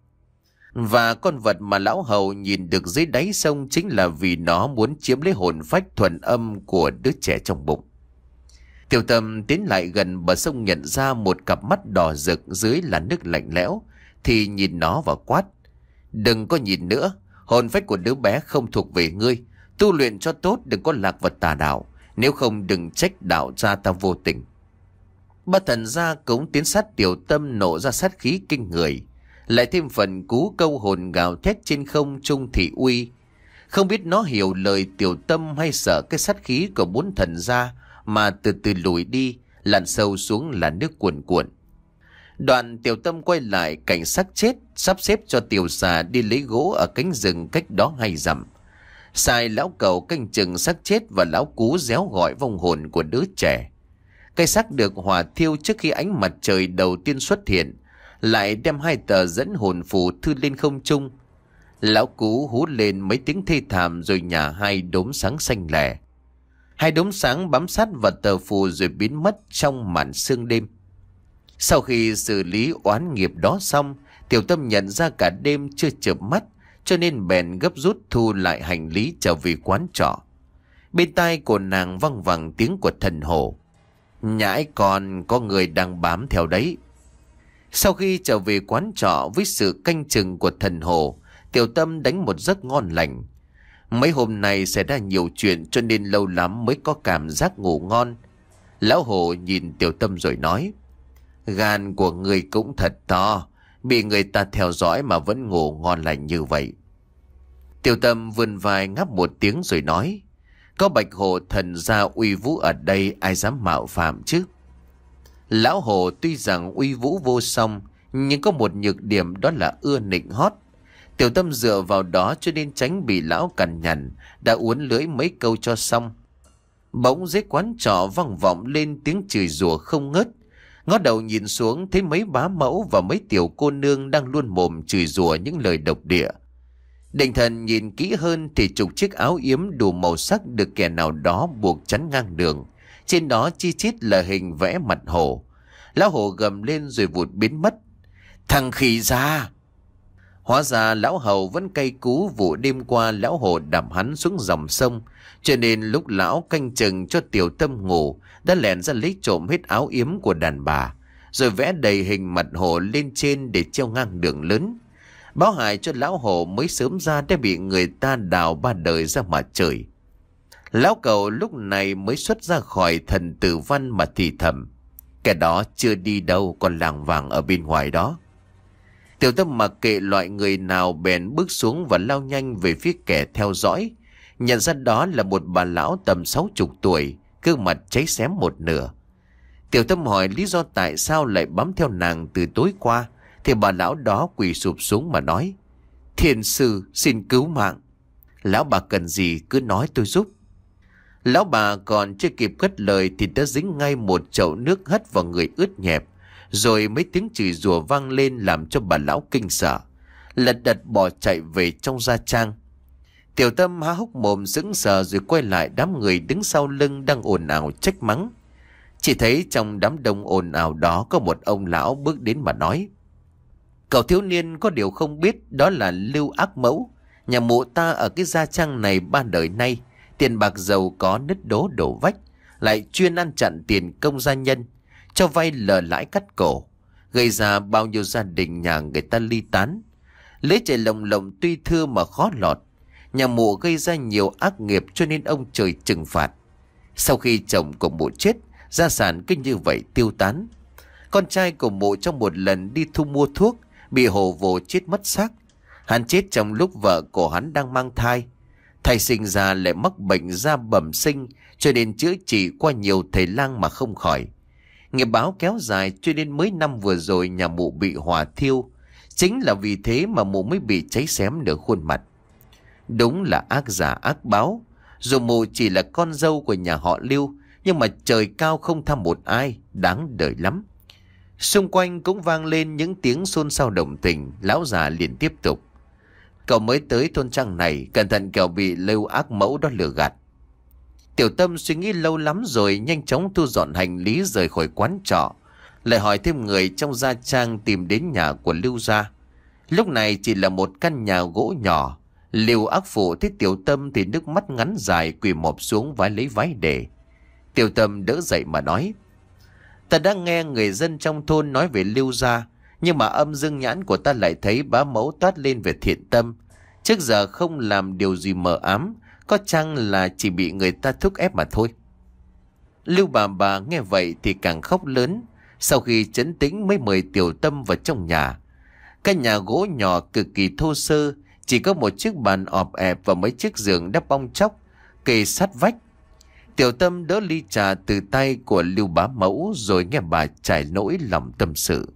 [SPEAKER 1] Và con vật mà lão Hầu nhìn được dưới đáy sông chính là vì nó muốn chiếm lấy hồn phách thuần âm của đứa trẻ trong bụng. Tiểu Tâm tiến lại gần bờ sông, nhận ra một cặp mắt đỏ rực dưới là nước lạnh lẽo, thì nhìn nó và quát: Đừng có nhìn nữa, hồn phách của đứa bé không thuộc về ngươi. Tu luyện cho tốt, đừng có lạc vào tà đạo, nếu không đừng trách đạo gia ta vô tình. Ba thần gia cũng tiến sát Tiểu Tâm, nổ ra sát khí kinh người, lại thêm phần cú câu hồn gào thét trên không trung thị uy. Không biết nó hiểu lời Tiểu Tâm hay sợ cái sát khí của bốn thần gia mà từ từ lùi đi, lặn sâu xuống là nước cuồn cuộn. Đoạn Tiểu Tâm quay lại cảnh xác chết, sắp xếp cho Tiểu Xà đi lấy gỗ ở cánh rừng cách đó hai dặm. Sai lão Cẩu canh chừng xác chết và lão Cú réo gọi vong hồn của đứa trẻ. Cây xác được hỏa thiêu trước khi ánh mặt trời đầu tiên xuất hiện, lại đem hai tờ dẫn hồn phù thư lên không trung. Lão Cú hú lên mấy tiếng thê thảm rồi nhả hai đốm sáng xanh lẻ. Hai đốm sáng bám sát vào tờ phù rồi biến mất trong màn sương đêm. Sau khi xử lý oán nghiệp đó xong, Tiểu Tâm nhận ra cả đêm chưa chợp mắt, cho nên bèn gấp rút thu lại hành lý trở về quán trọ. Bên tai của nàng văng vẳng tiếng của thần hồ: Nhãi con, có người đang bám theo đấy. Sau khi trở về quán trọ với sự canh chừng của thần hồ, Tiểu Tâm đánh một giấc ngon lành. Mấy hôm nay xảy ra nhiều chuyện cho nên lâu lắm mới có cảm giác ngủ ngon. Lão Hồ nhìn Tiểu Tâm rồi nói: Gan của người cũng thật to, bị người ta theo dõi mà vẫn ngủ ngon lành như vậy. Tiểu Tâm vươn vai ngáp một tiếng rồi nói: Có Bạch Hồ thần gia uy vũ ở đây, ai dám mạo phạm chứ? Lão Hồ tuy rằng uy vũ vô song, nhưng có một nhược điểm, đó là ưa nịnh hót. Tiểu Tâm dựa vào đó cho nên tránh bị lão cằn nhằn, đã uốn lưỡi mấy câu cho xong. Bỗng dưới quán trọ vang vọng lên tiếng chửi rủa không ngớt. Ngó đầu nhìn xuống thấy mấy bá mẫu và mấy tiểu cô nương đang luôn mồm chửi rủa những lời độc địa. Định thần nhìn kỹ hơn thì chục chiếc áo yếm đủ màu sắc được kẻ nào đó buộc chắn ngang đường. Trên đó chi chít là hình vẽ mặt hổ. Lão Hổ gầm lên rồi vụt biến mất. Thằng khỉ già! Hóa ra lão Hầu vẫn cay cú vụ đêm qua lão Hổ đạp hắn xuống dòng sông, cho nên lúc lão canh chừng cho Tiểu Tâm ngủ đã lẻn ra lấy trộm hết áo yếm của đàn bà, rồi vẽ đầy hình mặt hổ lên trên để treo ngang đường lớn. Báo hại cho lão Hổ mới sớm ra đã bị người ta đào ba đời ra mà trời. Lão Cẩu lúc này mới xuất ra khỏi thần tử văn mà thì thầm: Kẻ đó chưa đi đâu, còn lảng vảng ở bên ngoài đó. Tiểu Tâm mặc kệ loại người nào bèn bước xuống và lao nhanh về phía kẻ theo dõi. Nhận ra đó là một bà lão tầm sáu chục tuổi, gương mặt cháy xém một nửa. Tiểu Tâm hỏi lý do tại sao lại bám theo nàng từ tối qua, thì bà lão đó quỳ sụp xuống mà nói: Thiền sư xin cứu mạng. Lão bà cần gì cứ nói tôi giúp. Lão bà còn chưa kịp cất lời thì đã dính ngay một chậu nước hất vào người ướt nhẹp. Rồi mấy tiếng chửi rủa vang lên làm cho bà lão kinh sợ, lật đật bỏ chạy về trong gia trang. Tiểu Tâm há hốc mồm sững sờ rồi quay lại đám người đứng sau lưng đang ồn ào trách mắng. Chỉ thấy trong đám đông ồn ào đó có một ông lão bước đến mà nói: Cậu thiếu niên có điều không biết, đó là Lưu Ác Mẫu. Nhà mụ ta ở cái gia trang này ba đời nay, tiền bạc giàu có nứt đố đổ vách, lại chuyên ăn chặn tiền công gia nhân, cho vay lờ lãi cắt cổ, gây ra bao nhiêu gia đình nhà người ta ly tán. Lưới trời lồng lộng tuy thưa mà khó lọt. Nhà mụ gây ra nhiều ác nghiệp cho nên ông trời trừng phạt. Sau khi chồng của mụ chết, gia sản cứ như vậy tiêu tán. Con trai của mụ trong một lần đi thu mua thuốc bị hồ vồ chết mất xác. Hắn chết trong lúc vợ của hắn đang mang thai. Thầy sinh ra lại mắc bệnh da bẩm sinh, cho nên chữa trị qua nhiều thầy lang mà không khỏi. Nghiệp báo kéo dài cho nên mấy năm vừa rồi nhà mụ bị hỏa thiêu. Chính là vì thế mà mụ mới bị cháy xém nửa khuôn mặt. Đúng là ác giả ác báo. Dù mụ chỉ là con dâu của nhà họ Lưu, nhưng mà trời cao không tha một ai, đáng đời lắm. Xung quanh cũng vang lên những tiếng xôn xao đồng tình. Lão già liền tiếp tục: Cậu mới tới thôn trang này, cẩn thận kẻo bị Lưu Ác Mẫu đó lừa gạt. Tiểu Tâm suy nghĩ lâu lắm rồi nhanh chóng thu dọn hành lý rời khỏi quán trọ, lại hỏi thêm người trong gia trang tìm đến nhà của Lưu gia. Lúc này chỉ là một căn nhà gỗ nhỏ. Lưu Ác Phụ thấy Tiểu Tâm thì nước mắt ngắn dài quỳ mọp xuống vái lấy váy để. Tiểu Tâm đỡ dậy mà nói: Ta đã nghe người dân trong thôn nói về Lưu gia, nhưng mà âm dương nhãn của ta lại thấy bá mẫu toát lên về thiện tâm. Trước giờ không làm điều gì mờ ám, có chăng là chỉ bị người ta thúc ép mà thôi. Lưu bà bà nghe vậy thì càng khóc lớn. Sau khi trấn tĩnh mới mời Tiểu Tâm vào trong nhà. Căn nhà gỗ nhỏ cực kỳ thô sơ, chỉ có một chiếc bàn ọp ẹp và mấy chiếc giường đắp bong chóc kề sát vách. Tiểu Tâm đỡ ly trà từ tay của Lưu bá mẫu rồi nghe bà trải nỗi lòng tâm sự.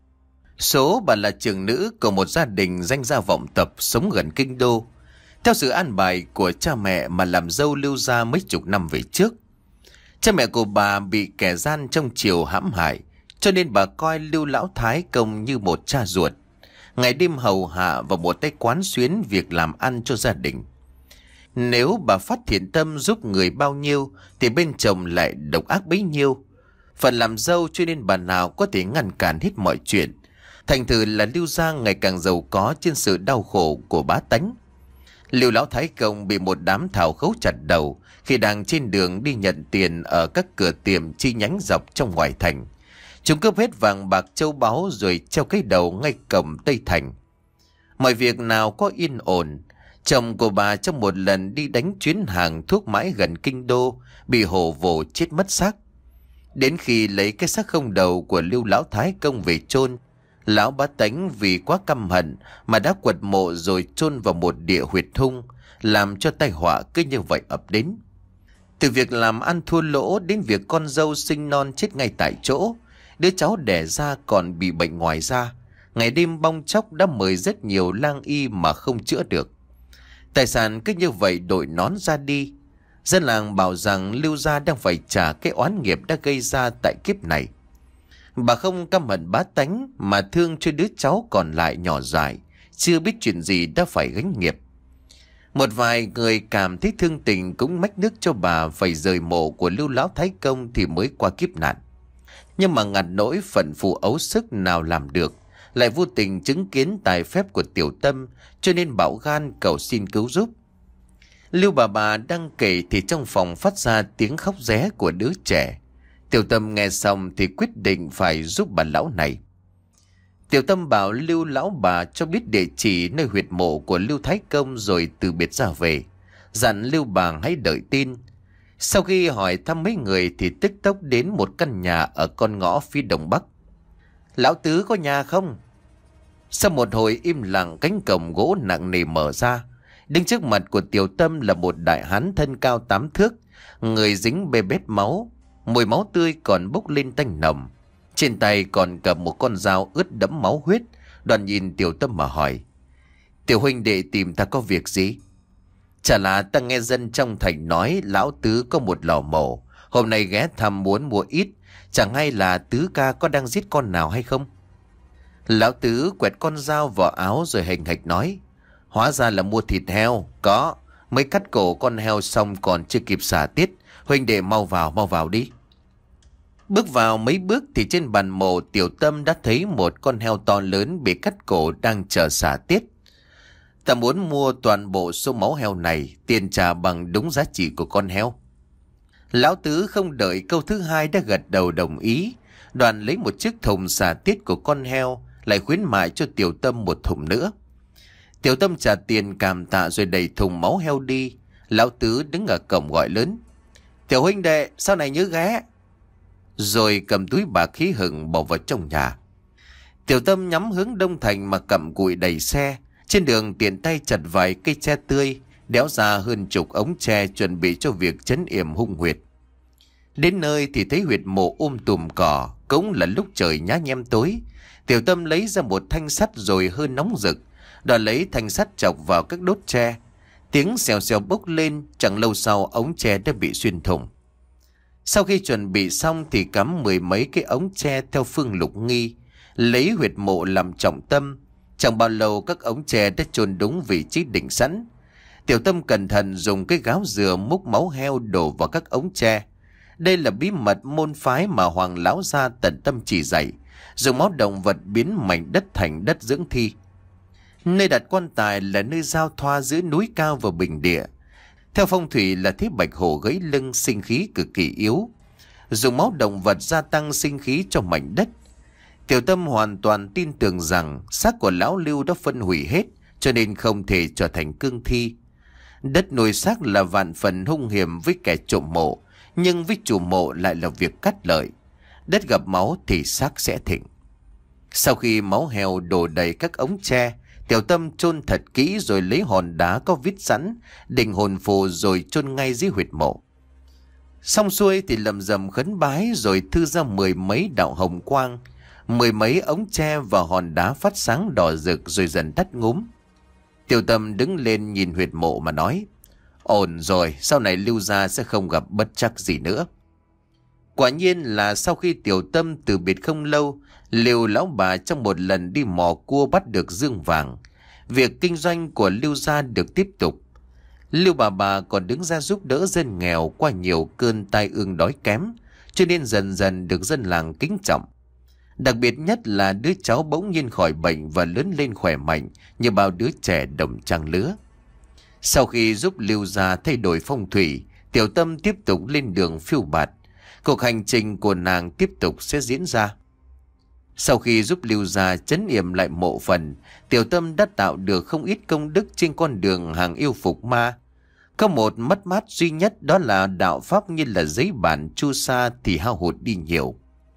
[SPEAKER 1] Số bà là trưởng nữ của một gia đình danh gia vọng tộc sống gần kinh đô. Theo sự an bài của cha mẹ mà làm dâu Lưu gia mấy chục năm về trước. Cha mẹ của bà bị kẻ gian trong triều hãm hại, cho nên bà coi Lưu Lão Thái Công như một cha ruột, ngày đêm hầu hạ và một tay quán xuyến việc làm ăn cho gia đình. Nếu bà phát thiện tâm giúp người bao nhiêu thì bên chồng lại độc ác bấy nhiêu. Phần làm dâu cho nên bà nào có thể ngăn cản hết mọi chuyện. Thành thử là Lưu gia ngày càng giàu có trên sự đau khổ của bá tánh. Lưu Lão Thái Công bị một đám thảo khấu chặt đầu khi đang trên đường đi nhận tiền ở các cửa tiệm chi nhánh dọc trong ngoại thành. Chúng cướp hết vàng bạc châu báu rồi treo cái đầu ngay cổng Tây Thành. Mọi việc nào có yên ổn. Chồng của bà trong một lần đi đánh chuyến hàng thuốc mãi gần kinh đô bị hổ vồ chết mất xác. Đến khi lấy cái xác không đầu của Lưu Lão Thái Công về chôn, lão bá tánh vì quá căm hận mà đã quật mộ rồi chôn vào một địa huyệt hung, làm cho tai họa cứ như vậy ập đến. Từ việc làm ăn thua lỗ đến việc con dâu sinh non chết ngay tại chỗ, đứa cháu đẻ ra còn bị bệnh ngoài da, ngày đêm bong chóc đã mời rất nhiều lang y mà không chữa được. Tài sản cứ như vậy đội nón ra đi. Dân làng bảo rằng Lưu gia đang phải trả cái oán nghiệp đã gây ra tại kiếp này. Bà không căm hận bá tánh mà thương cho đứa cháu còn lại nhỏ dại, chưa biết chuyện gì đã phải gánh nghiệp. Một vài người cảm thấy thương tình cũng mách nước cho bà phải rời mộ của Lưu Lão Thái Công thì mới qua kiếp nạn. Nhưng mà ngặt nỗi phận phù ấu sức nào làm được, lại vô tình chứng kiến tài phép của Tiểu Tâm, cho nên bạo gan cầu xin cứu giúp. Lưu bà bà đang kể thì trong phòng phát ra tiếng khóc ré của đứa trẻ. Tiểu Tâm nghe xong thì quyết định phải giúp bà lão này. Tiểu Tâm bảo Lưu lão bà cho biết địa chỉ nơi huyệt mộ của Lưu Thái Công rồi từ biệt ra về, dặn Lưu bà hãy đợi tin. Sau khi hỏi thăm mấy người thì tức tốc đến một căn nhà ở con ngõ phía đông bắc. Lão Tứ có nhà không? Sau một hồi im lặng, cánh cổng gỗ nặng nề mở ra. Đứng trước mặt của Tiểu Tâm là một đại hán thân cao tám thước, người dính bê bết máu, mùi máu tươi còn bốc lên tanh nồng. Trên tay còn cầm một con dao ướt đẫm máu huyết. Đoàn nhìn Tiểu Tâm mà hỏi: Tiểu huynh đệ tìm ta có việc gì? Chả là ta nghe dân trong thành nói lão tứ có một lò mổ, hôm nay ghé thăm muốn mua ít, chẳng hay là tứ ca có đang giết con nào hay không? Lão tứ quẹt con dao vào áo rồi hình hạch nói, hóa ra là mua thịt heo. Có, mới cắt cổ con heo xong còn chưa kịp xả tiết. Huynh đệ mau vào, mau vào đi. Bước vào mấy bước thì trên bàn mổ Tiểu Tâm đã thấy một con heo to lớn bị cắt cổ đang chờ xả tiết. Ta muốn mua toàn bộ số máu heo này, tiền trả bằng đúng giá trị của con heo. Lão tứ không đợi câu thứ hai đã gật đầu đồng ý. Đoàn lấy một chiếc thùng xả tiết của con heo, lại khuyến mại cho Tiểu Tâm một thùng nữa. Tiểu Tâm trả tiền cảm tạ rồi đẩy thùng máu heo đi. Lão tứ đứng ở cổng gọi lớn, Tiểu huynh đệ, sau này nhớ ghé. Rồi cầm túi bạc khí hừng bỏ vào trong nhà. Tiểu Tâm nhắm hướng Đông Thành mà cầm cùi đẩy xe. Trên đường tiện tay chặt vài cây tre tươi, đéo ra hơn chục ống tre chuẩn bị cho việc trấn yểm hung huyệt. Đến nơi thì thấy huyệt mộ um tùm cỏ, cũng là lúc trời nhá nhem tối. Tiểu Tâm lấy ra một thanh sắt rồi hơi nóng rực, đoàn lấy thanh sắt chọc vào các đốt tre. Tiếng xèo xèo bốc lên, chẳng lâu sau ống tre đã bị xuyên thủng. Sau khi chuẩn bị xong thì cắm mười mấy cái ống tre theo phương lục nghi, lấy huyệt mộ làm trọng tâm. Chẳng bao lâu các ống tre đã chôn đúng vị trí định sẵn. Tiểu Tâm cẩn thận dùng cái gáo dừa múc máu heo đổ vào các ống tre. Đây là bí mật môn phái mà Hoàng lão gia tận tâm chỉ dạy, dùng máu động vật biến mảnh đất thành đất dưỡng thi. Nơi đặt quan tài là nơi giao thoa giữa núi cao và bình địa. Theo phong thủy là thế bạch hổ gãy lưng, sinh khí cực kỳ yếu. Dùng máu động vật gia tăng sinh khí cho mảnh đất. Tiểu Tâm hoàn toàn tin tưởng rằng xác của lão Lưu đã phân hủy hết, cho nên không thể trở thành cương thi. Đất nuôi xác là vạn phần hung hiểm với kẻ trộm mộ, nhưng với chủ mộ lại là việc cắt lợi. Đất gặp máu thì xác sẽ thịnh. Sau khi máu heo đổ đầy các ống tre, Tiểu Tâm chôn thật kỹ rồi lấy hòn đá có viết sẵn, định hồn phù rồi chôn ngay dưới huyệt mộ. Xong xuôi thì lầm rầm khấn bái rồi thư ra mười mấy đạo hồng quang, mười mấy ống tre và hòn đá phát sáng đỏ rực rồi dần tắt ngúm. Tiểu Tâm đứng lên nhìn huyệt mộ mà nói, ổn rồi, sau này Lưu gia sẽ không gặp bất trắc gì nữa. Quả nhiên là sau khi Tiểu Tâm từ biệt không lâu, Lưu lão bà trong một lần đi mò cua bắt được dương vàng. Việc kinh doanh của Lưu gia được tiếp tục. Lưu bà bà còn đứng ra giúp đỡ dân nghèo qua nhiều cơn tai ương đói kém, cho nên dần dần được dân làng kính trọng. Đặc biệt nhất là đứa cháu bỗng nhiên khỏi bệnh và lớn lên khỏe mạnh như bao đứa trẻ đồng trang lứa. Sau khi giúp Lưu gia thay đổi phong thủy, Tiểu Tâm tiếp tục lên đường phiêu bạt. Cuộc hành trình của nàng tiếp tục sẽ diễn ra. Sau khi giúp Lưu gia trấn yểm lại mộ phần, Tiểu Tâm đã tạo được không ít công đức trên con đường hàng yêu phục ma. Có một mất mát duy nhất, đó là đạo pháp như là giấy bản chu sa thì hao hụt đi nhiều.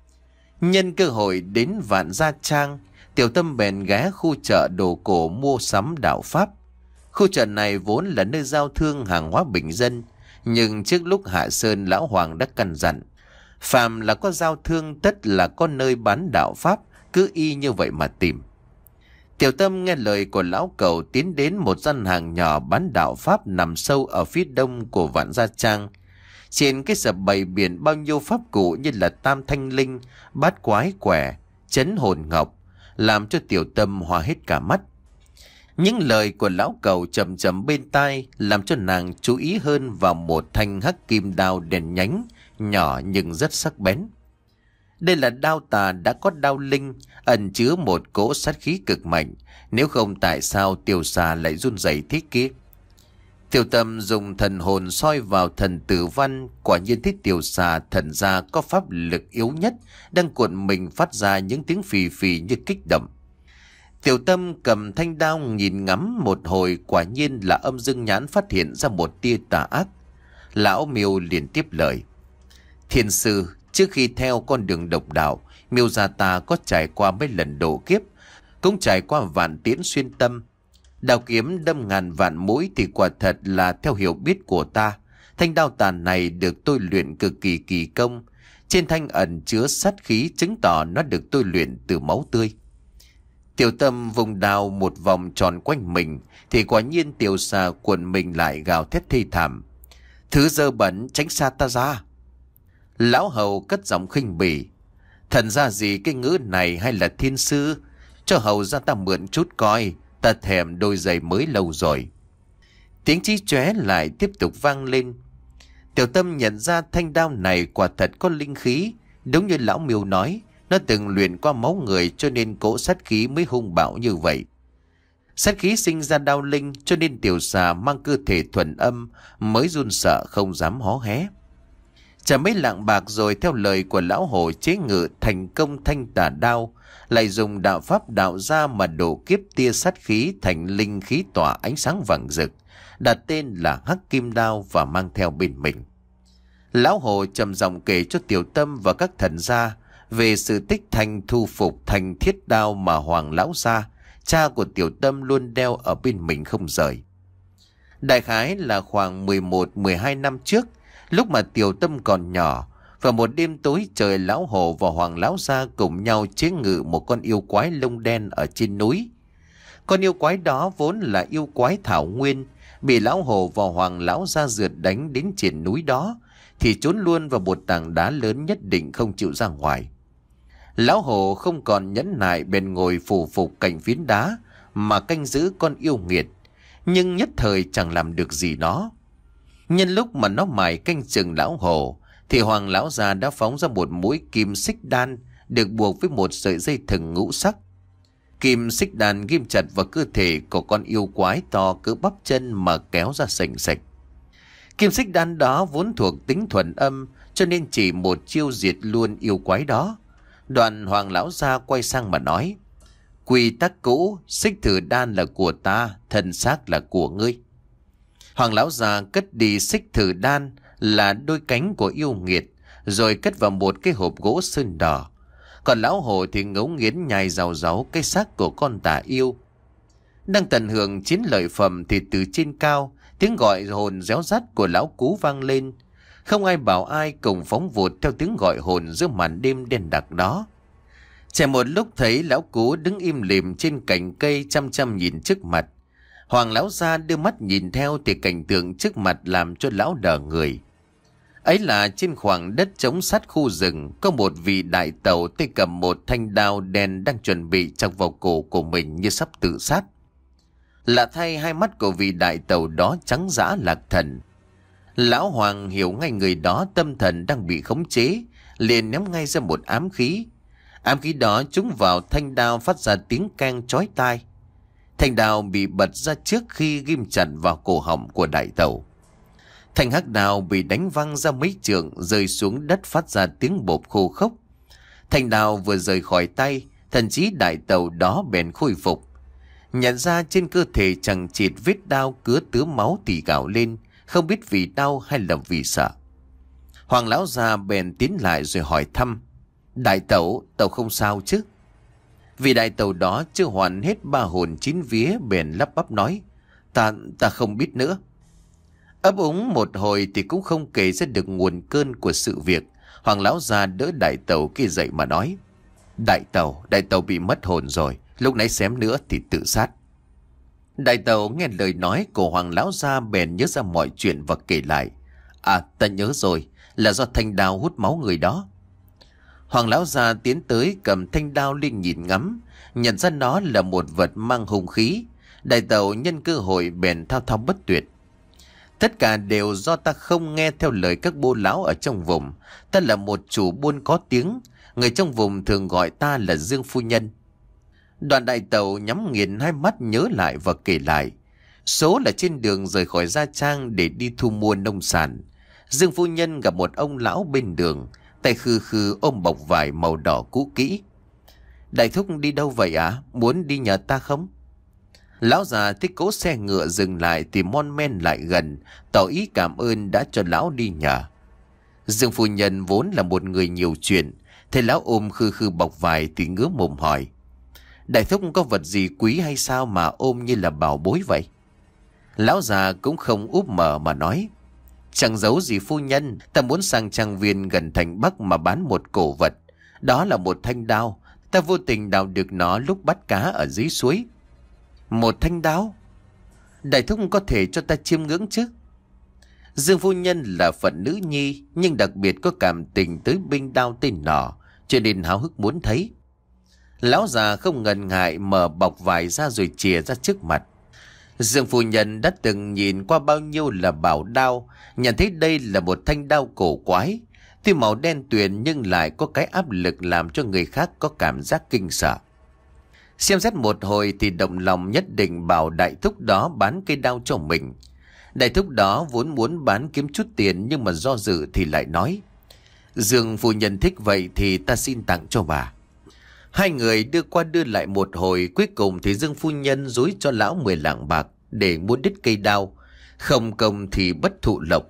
[SPEAKER 1] Nhân cơ hội đến Vạn Gia Trang, Tiểu Tâm bèn ghé khu chợ đồ cổ mua sắm đạo pháp. Khu chợ này vốn là nơi giao thương hàng hóa bình dân, nhưng trước lúc hạ sơn lão Hoàng đã căn dặn, phàm là có giao thương tất là có nơi bán đạo pháp, cứ y như vậy mà tìm. Tiểu Tâm nghe lời của lão cẩu tiến đến một gian hàng nhỏ bán đạo pháp nằm sâu ở phía đông của Vạn Gia Trang. Trên cái sập bày biển bao nhiêu pháp cụ như là tam thanh linh, bát quái quẻ, chấn hồn ngọc, làm cho Tiểu Tâm hoa hết cả mắt. Những lời của lão cẩu trầm trầm bên tai làm cho nàng chú ý hơn vào một thanh hắc kim đao đèn nhánh, nhỏ nhưng rất sắc bén. Đây là đao tà đã có đao linh, ẩn chứa một cỗ sát khí cực mạnh, nếu không tại sao Tiểu xà lại run rẩy thế kia. Tiểu Tâm dùng thần hồn soi vào thần tử văn, quả nhiên thấy Tiểu xà thần gia có pháp lực yếu nhất, đang cuộn mình phát ra những tiếng phì phì như kích động. Tiểu Tâm cầm thanh đao nhìn ngắm một hồi, quả nhiên là âm dương nhãn phát hiện ra một tia tà ác. Lão Miêu liền tiếp lời, thiên sư, trước khi theo con đường độc đạo, Miêu gia ta có trải qua mấy lần độ kiếp, cũng trải qua vạn tiễn xuyên tâm. Đao kiếm đâm ngàn vạn mũi thì quả thật là theo hiểu biết của ta, thanh đao tàn này được tôi luyện cực kỳ kỳ công. Trên thanh ẩn chứa sát khí, chứng tỏ nó được tôi luyện từ máu tươi. Tiểu Tâm vùng đao một vòng tròn quanh mình, thì quả nhiên tiểu xà cuộn mình lại gào thét thê thảm. Thứ dơ bẩn, tránh xa ta ra. Lão hầu cất giọng khinh bỉ. Thần ra gì cái ngữ này hay là thiên sư? Cho hầu ra ta mượn chút coi, ta thèm đôi giày mới lâu rồi. Tiếng chí chóe lại tiếp tục vang lên. Tiểu Tâm nhận ra thanh đao này quả thật có linh khí. Đúng như lão Miêu nói, nó từng luyện qua máu người cho nên cỗ sát khí mới hung bạo như vậy. Sát khí sinh ra đao linh, cho nên tiểu xà mang cơ thể thuần âm mới run sợ không dám hó hé. Chả mấy lạng bạc rồi, theo lời của lão hổ chế ngự thành công thanh tà đao, lại dùng đạo pháp đạo ra mà đổ kiếp tia sát khí thành linh khí tỏa ánh sáng vàng rực, đặt tên là Hắc Kim Đao và mang theo bên mình. Lão hổ trầm giọng kể cho Tiểu Tâm và các thần gia về sự tích thành thu phục thành thiết đao mà Hoàng lão gia, cha của Tiểu Tâm, luôn đeo ở bên mình không rời. Đại khái là khoảng mười một mười hai năm trước, lúc mà Tiểu Tâm còn nhỏ, vào một đêm tối trời, lão hổ và Hoàng lão gia cùng nhau chế ngự một con yêu quái lông đen ở trên núi. Con yêu quái đó vốn là yêu quái thảo nguyên, bị lão hổ và Hoàng lão gia rượt đánh đến trên núi đó, thì trốn luôn vào một tảng đá lớn nhất định không chịu ra ngoài. Lão hổ không còn nhẫn nại, bèn ngồi phủ phục cạnh phiến đá mà canh giữ con yêu nghiệt, nhưng nhất thời chẳng làm được gì nó. Nhân lúc mà nó mải canh chừng lão hổ, thì Hoàng lão già đã phóng ra một mũi kim xích đan được buộc với một sợi dây thừng ngũ sắc. Kim xích đan ghim chặt vào cơ thể của con yêu quái to cỡ bắp chân mà kéo ra sành sạch. Kim xích đan đó vốn thuộc tính thuần âm, cho nên chỉ một chiêu diệt luôn yêu quái đó. Đoạn Hoàng lão gia quay sang mà nói: quy tắc cũ, xích thử đan là của ta, thân xác là của ngươi. Hoàng lão già cất đi xích thử đan là đôi cánh của yêu nghiệt, rồi cất vào một cái hộp gỗ sơn đỏ. Còn lão hổ thì ngấu nghiến nhai rào ráu cái xác của con tà yêu. Đang tận hưởng chiến lợi phẩm thì từ trên cao, tiếng gọi hồn réo rắt của lão cú vang lên. Không ai bảo ai, cùng phóng vụt theo tiếng gọi hồn giữa màn đêm đen đặc đó. Chạy một lúc thấy lão cú đứng im lìm trên cành cây chăm chăm nhìn trước mặt. Hoàng lão gia đưa mắt nhìn theo thì cảnh tượng trước mặt làm cho lão đờ người. Ấy là trên khoảng đất trống sát khu rừng, có một vị đại tẩu tay cầm một thanh đao đen đang chuẩn bị chọc vào cổ của mình như sắp tự sát. Lạ thay, hai mắt của vị đại tẩu đó trắng dã lạc thần. Lão Hoàng hiểu ngay người đó tâm thần đang bị khống chế, liền ném ngay ra một ám khí. Ám khí đó trúng vào thanh đao phát ra tiếng keng chói tai. Thanh đao bị bật ra trước khi ghim chặt vào cổ họng của đại tẩu. Thanh hắc đao bị đánh văng ra mấy trượng, rơi xuống đất phát ra tiếng bộp khô khốc. Thanh đao vừa rời khỏi tay, thần chí đại tẩu đó bèn khôi phục. Nhận ra trên cơ thể chẳng chịt vết đao cứa tứa máu tỉ gạo lên, không biết vì đau hay là vì sợ. Hoàng lão già bèn tiến lại rồi hỏi thăm: đại tẩu, tẩu không sao chứ? Vì đại tẩu đó chưa hoàn hết ba hồn chín vía, bèn lắp bắp nói: Ta, ta không biết nữa. Ấp úng một hồi thì cũng không kể ra được nguồn cơn của sự việc. Hoàng lão già đỡ đại tẩu kia dậy mà nói: Đại tẩu, đại tẩu bị mất hồn rồi, lúc nãy xém nữa thì tự sát. Đại tẩu nghe lời nói của Hoàng lão gia bèn nhớ ra mọi chuyện và kể lại: À, ta nhớ rồi, là do thanh đao hút máu người đó. Hoàng lão gia tiến tới cầm thanh đao lên nhìn ngắm, nhận ra nó là một vật mang hung khí. Đại tẩu nhân cơ hội bèn thao thao bất tuyệt: Tất cả đều do ta không nghe theo lời các bô lão ở trong vùng. Ta là một chủ buôn có tiếng, người trong vùng thường gọi ta là Dương phu nhân. Đoàn đại tẩu nhắm nghiền hai mắt nhớ lại và kể lại. Số là trên đường rời khỏi Gia Trang để đi thu mua nông sản, Dương phu nhân gặp một ông lão bên đường, tay khư khư ôm bọc vải màu đỏ cũ kỹ. Đại thúc đi đâu vậy ạ? À? Muốn đi nhờ ta không? Lão già thích cố xe ngựa dừng lại thì mon men lại gần, tỏ ý cảm ơn đã cho lão đi nhờ. Dương phu nhân vốn là một người nhiều chuyện, thấy lão ôm khư khư bọc vải thì ngứa mồm hỏi: Đại thúc có vật gì quý hay sao mà ôm như là bảo bối vậy? Lão già cũng không úp mở mà nói: Chẳng giấu gì phu nhân, ta muốn sang trang viên gần thành Bắc mà bán một cổ vật. Đó là một thanh đao, Ta vô tình đào được nó lúc bắt cá ở dưới suối. Một thanh đao? Đại thúc có thể cho ta chiêm ngưỡng chứ? Dương phu nhân là phận nữ nhi, nhưng đặc biệt có cảm tình tới binh đao tên nỏ, cho nên háo hức muốn thấy. Lão già không ngần ngại mở bọc vải ra rồi chìa ra trước mặt. Dương phu nhân đã từng nhìn qua bao nhiêu là bảo đao, nhận thấy đây là một thanh đao cổ quái. Tuy màu đen tuyền nhưng lại có cái áp lực làm cho người khác có cảm giác kinh sợ. Xem xét một hồi thì động lòng nhất định bảo đại thúc đó bán cây đao cho mình. Đại thúc đó vốn muốn bán kiếm chút tiền, nhưng mà do dự thì lại nói: Dương phu nhân thích vậy thì ta xin tặng cho bà. Hai người đưa qua đưa lại một hồi, cuối cùng thì Dương phu nhân dối cho lão mười lạng bạc để mua đứt cây đao, không công thì bất thụ lộc.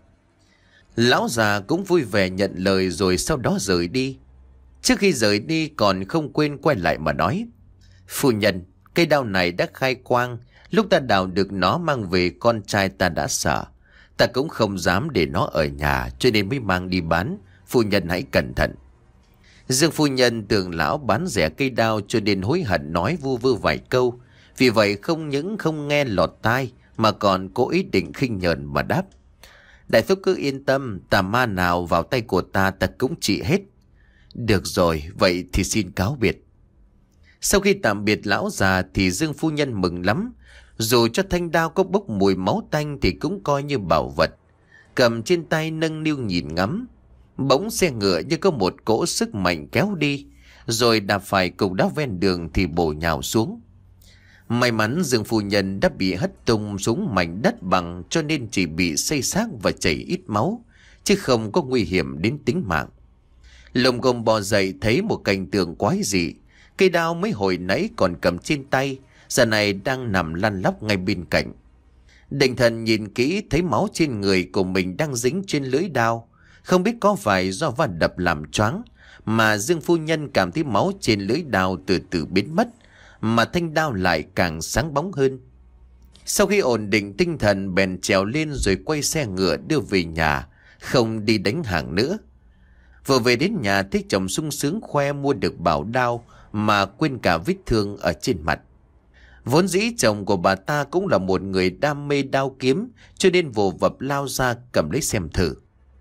[SPEAKER 1] Lão già cũng vui vẻ nhận lời rồi sau đó rời đi. Trước khi rời đi còn không quên quay lại mà nói: Phu nhân, cây đao này đã khai quang, lúc ta đào được nó mang về con trai ta đã sợ. Ta cũng không dám để nó ở nhà cho nên mới mang đi bán, phu nhân hãy cẩn thận. Dương phu nhân tưởng lão bán rẻ cây đao cho nên hối hận nói vu vơ vài câu. Vì vậy không những không nghe lọt tai mà còn cố ý định khinh nhờn mà đáp: Đại thúc cứ yên tâm, tà ma nào vào tay của ta ta cũng trị hết. Được rồi, vậy thì xin cáo biệt. Sau khi tạm biệt lão già thì Dương phu nhân mừng lắm. Dù cho thanh đao có bốc mùi máu tanh thì cũng coi như bảo vật. Cầm trên tay nâng niu nhìn ngắm. Bỗng xe ngựa như có một cỗ sức mạnh kéo đi, rồi đạp phải cục đá ven đường thì bổ nhào xuống. May mắn Dương phu nhân đã bị hất tung xuống mảnh đất bằng, cho nên chỉ bị xây xác và chảy ít máu, chứ không có nguy hiểm đến tính mạng. Lồng gồm bò dậy thấy một cảnh tượng quái dị. Cây đao mấy hồi nãy còn cầm trên tay, giờ này đang nằm lăn lóc ngay bên cạnh. Định thần nhìn kỹ thấy máu trên người của mình đang dính trên lưỡi đao. Không biết có phải do va đập làm choáng mà Dương phu nhân cảm thấy máu trên lưỡi đao từ từ biến mất, mà thanh đao lại càng sáng bóng hơn. Sau khi ổn định tinh thần bèn trèo lên rồi quay xe ngựa đưa về nhà, không đi đánh hàng nữa. Vừa về đến nhà thấy chồng sung sướng khoe mua được bảo đao mà quên cả vết thương ở trên mặt. Vốn dĩ chồng của bà ta cũng là một người đam mê đao kiếm, cho nên vồ vập lao ra cầm lấy xem thử.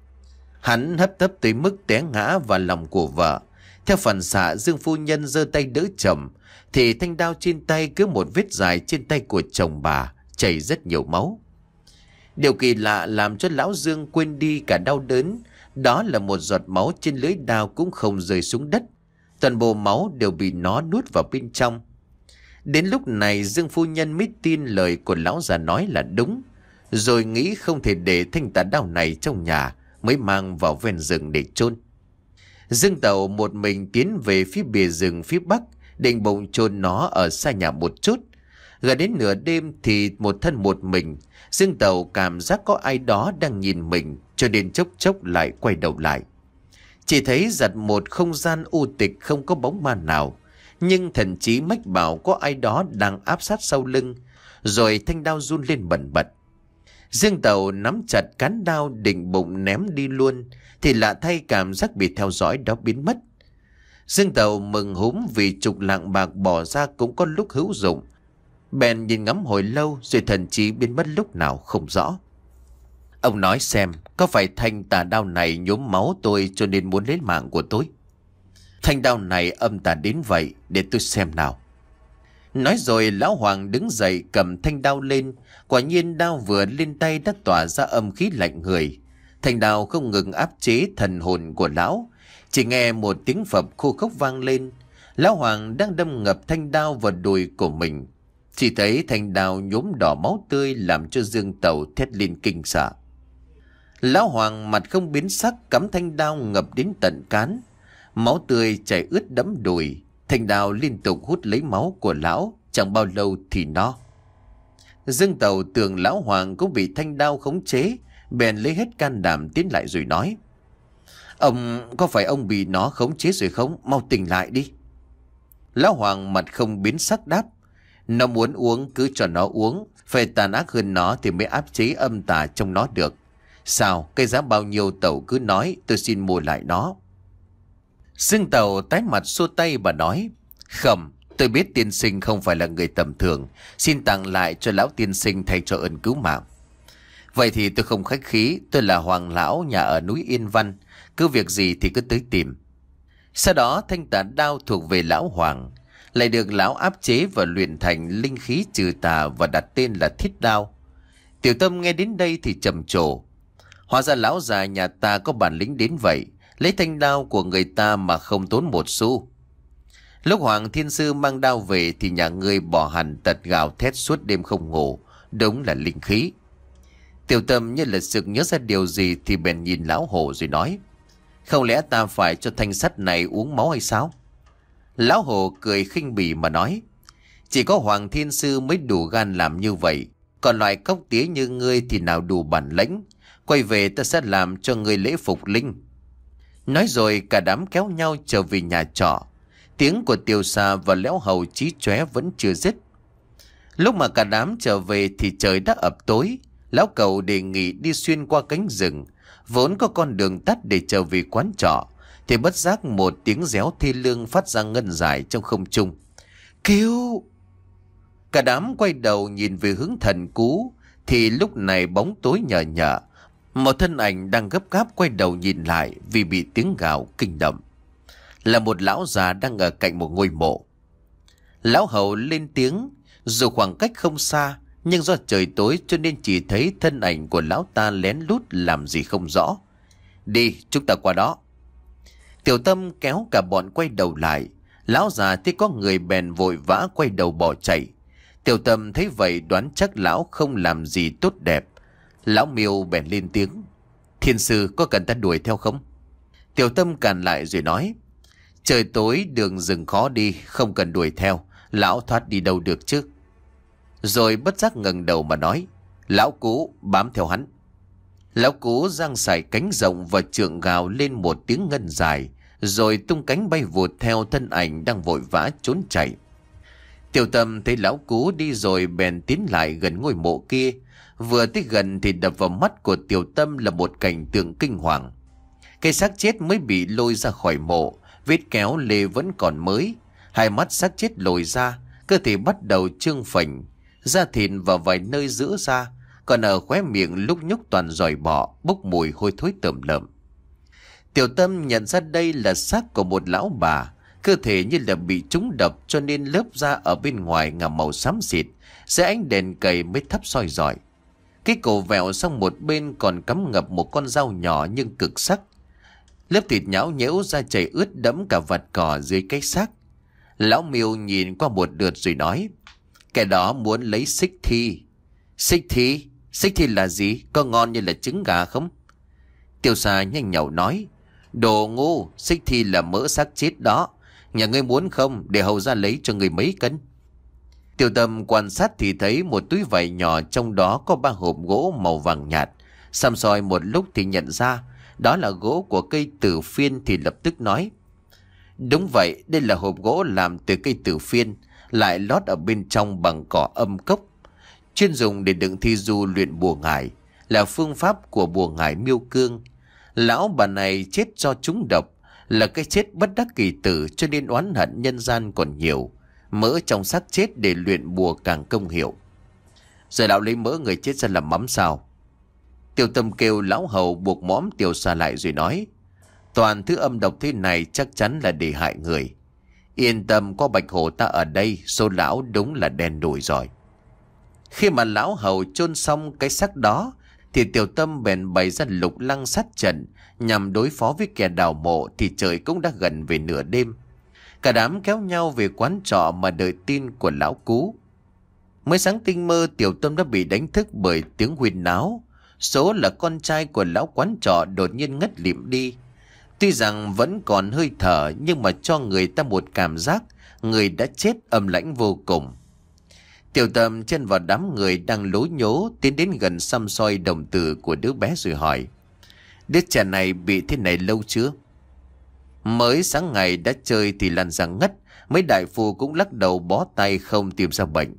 [SPEAKER 1] Hắn hấp tấp tới mức té ngã vào lòng của vợ. Theo phản xạ, Dương phu nhân giơ tay đỡ chồng thì thanh đao trên tay cứ một vết dài trên tay của chồng bà, chảy rất nhiều máu. Điều kỳ lạ làm cho lão Dương quên đi cả đau đớn, đó là một giọt máu trên lưỡi đao cũng không rơi xuống đất. Toàn bộ máu đều bị nó nuốt vào bên trong. Đến lúc này Dương phu nhân mới tin lời của lão già nói là đúng, rồi nghĩ không thể để thanh tà đao này trong nhà, mới mang vào ven rừng để chôn. Dương Tẩu một mình tiến về phía bìa rừng phía bắc, định bụng chôn nó ở xa nhà một chút. Gần đến nửa đêm thì một thân một mình, Dương Tẩu cảm giác có ai đó đang nhìn mình, cho nên chốc chốc lại quay đầu lại. Chỉ thấy giật một không gian u tịch không có bóng ma nào, nhưng thần trí mách bảo có ai đó đang áp sát sau lưng, rồi thanh đao run lên bần bật. Dương Tẩu nắm chặt cán đao định bụng ném đi luôn, thì lạ thay cảm giác bị theo dõi đó biến mất. Dương Tẩu mừng húm vì chục lạng bạc bỏ ra cũng có lúc hữu dụng. Bèn nhìn ngắm hồi lâu rồi thần trí biến mất lúc nào không rõ. Ông nói xem, có phải thanh tà đao này nhuốm máu tôi cho nên muốn lấy mạng của tôi? Thanh đao này âm tà đến vậy, để tôi xem nào. Nói rồi lão Hoàng đứng dậy cầm thanh đao lên. Quả nhiên đao vừa lên tay đã tỏa ra âm khí lạnh người. Thanh đao không ngừng áp chế thần hồn của lão. Chỉ nghe một tiếng phập khô khốc vang lên. Lão Hoàng đang đâm ngập thanh đao vào đùi của mình. Chỉ thấy thanh đao nhuốm đỏ máu tươi làm cho Dương Tẩu thét lên kinh sợ. Lão Hoàng mặt không biến sắc cắm thanh đao ngập đến tận cán. Máu tươi chảy ướt đẫm đùi. Thanh đao liên tục hút lấy máu của lão, chẳng bao lâu thì no. Dương Tẩu tưởng lão Hoàng cũng bị thanh đao khống chế, bèn lấy hết can đảm tiến lại rồi nói: Ông, có phải ông bị nó khống chế rồi không? Mau tỉnh lại đi. Lão Hoàng mặt không biến sắc đáp: Nó muốn uống cứ cho nó uống, phải tàn ác hơn nó thì mới áp chế âm tà trong nó được. Sao, cái giá bao nhiêu Tẩu cứ nói, tôi xin mua lại nó. Dương Tẩu tái mặt xua tay và nói: Không, tôi biết tiên sinh không phải là người tầm thường. Xin tặng lại cho lão tiên sinh thay cho ơn cứu mạng. Vậy thì tôi không khách khí. Tôi là Hoàng lão nhà ở núi Yên Văn. Cứ việc gì thì cứ tới tìm. Sau đó thanh tà đao thuộc về lão Hoàng, lại được lão áp chế và luyện thành linh khí trừ tà và đặt tên là Thiết Đao. Tiểu Tâm nghe đến đây thì trầm trồ. Hóa ra lão già nhà ta có bản lĩnh đến vậy, lấy thanh đao của người ta mà không tốn một xu. Lúc Hoàng Thiên Sư mang đao về thì nhà ngươi bỏ hẳn tật gào thét suốt đêm không ngủ. Đúng là linh khí. Tiểu Tâm như là sực nhớ ra điều gì thì bèn nhìn lão Hổ rồi nói: Không lẽ ta phải cho thanh sắt này uống máu hay sao? Lão Hổ cười khinh bỉ mà nói: Chỉ có Hoàng Thiên Sư mới đủ gan làm như vậy. Còn loại cóc tía như ngươi thì nào đủ bản lĩnh. Quay về ta sẽ làm cho ngươi lễ phục linh. Nói rồi cả đám kéo nhau trở về nhà trọ. Tiếng của Tiêu Sa và Lão Hầu chí chóe vẫn chưa dứt. Lúc mà cả đám trở về thì trời đã ập tối. Lão Cẩu đề nghị đi xuyên qua cánh rừng, vốn có con đường tắt để trở về quán trọ, thì bất giác một tiếng réo thê lương phát ra ngân dài trong không trung. Kêu! Cả đám quay đầu nhìn về hướng Thần Cú, thì lúc này bóng tối nhờ nhợ. Một thân ảnh đang gấp gáp quay đầu nhìn lại vì bị tiếng gào kinh động. Là một lão già đang ở cạnh một ngôi mộ. Lão Hầu lên tiếng, dù khoảng cách không xa, nhưng do trời tối cho nên chỉ thấy thân ảnh của lão ta lén lút làm gì không rõ. Đi, chúng ta qua đó. Tiểu Tâm kéo cả bọn quay đầu lại. Lão già thấy có người bèn vội vã quay đầu bỏ chạy. Tiểu Tâm thấy vậy đoán chắc lão không làm gì tốt đẹp. Lão Miêu bèn lên tiếng: Thiên sư có cần ta đuổi theo không? Tiểu Tâm cản lại rồi nói: Trời tối đường rừng khó đi, không cần đuổi theo. Lão thoát đi đâu được chứ? Rồi bất giác ngẩng đầu mà nói: Lão Cú bám theo hắn. Lão Cú giang sải cánh rộng và trượng gào lên một tiếng ngân dài, rồi tung cánh bay vụt theo thân ảnh đang vội vã trốn chạy. Tiểu Tâm thấy lão Cú đi rồi bèn tiến lại gần ngôi mộ kia. Vừa tới gần thì đập vào mắt của Tiểu Tâm là một cảnh tượng kinh hoàng. Cái xác chết mới bị lôi ra khỏi mộ, vết kéo lê vẫn còn mới, hai mắt xác chết lồi ra, cơ thể bắt đầu trương phình, da thịt và vài nơi giữa da, còn ở khóe miệng lúc nhúc toàn giòi bọ, bốc mùi hôi thối tởm lợm. Tiểu Tâm nhận ra đây là xác của một lão bà, cơ thể như là bị trúng độc cho nên lớp da ở bên ngoài ngả màu xám xịt, dưới ánh đèn cầy mới thắp soi rọi. Cái cổ vẹo sang một bên còn cắm ngập một con dao nhỏ nhưng cực sắc. Lớp thịt nhão nhễu da chảy ướt đẫm cả vạt cỏ dưới cái xác. Lão Miêu nhìn qua một lượt rồi nói: Cái đó muốn lấy xích thi. Xích thi? Xích thi là gì? Có ngon như là trứng gà không? Tiêu Sa nhanh nhảu nói: Đồ ngu, xích thi là mỡ xác chết đó. Nhà ngươi muốn không, để hầu ra lấy cho ngươi mấy cân. Tiểu Tâm quan sát thì thấy một túi vải nhỏ, trong đó có ba hộp gỗ màu vàng nhạt. Xăm soi một lúc thì nhận ra đó là gỗ của cây tử phiên, thì lập tức nói: Đúng vậy, đây là hộp gỗ làm từ cây tử phiên, lại lót ở bên trong bằng cỏ âm cốc, chuyên dùng để đựng thi du luyện bùa ngải, là phương pháp của bùa ngải Miêu Cương. Lão bà này chết do trúng độc, là cái chết bất đắc kỳ tử, cho nên oán hận nhân gian còn nhiều. Mỡ trong xác chết để luyện bùa càng công hiệu. Rồi lão lấy mỡ người chết ra làm mắm sao? Tiểu Tâm kêu lão Hầu buộc mõm Tiểu Sa lại rồi nói: Toàn thứ âm độc thế này chắc chắn là để hại người. Yên tâm, có Bạch Hổ ta ở đây, số lão đúng là đen đủi rồi. Khi mà lão Hầu chôn xong cái xác đó thì Tiểu Tâm bèn bày ra lục lăng sát trận nhằm đối phó với kẻ đào mộ, thì trời cũng đã gần về nửa đêm. Cả đám kéo nhau về quán trọ mà đợi tin của lão Cú. Mới sáng tinh mơ, Tiểu Tâm đã bị đánh thức bởi tiếng huyên náo. Số là con trai của lão quán trọ đột nhiên ngất lịm đi. Tuy rằng vẫn còn hơi thở, nhưng mà cho người ta một cảm giác người đã chết âm lãnh vô cùng. Tiểu Tâm chen vào đám người đang lố nhố, tiến đến gần xăm soi đồng tử của đứa bé rồi hỏi: Đứa trẻ này bị thế này lâu chưa? Mới sáng ngày đã chơi thì lăn ra ngất, mấy đại phu cũng lắc đầu bó tay không tìm ra bệnh.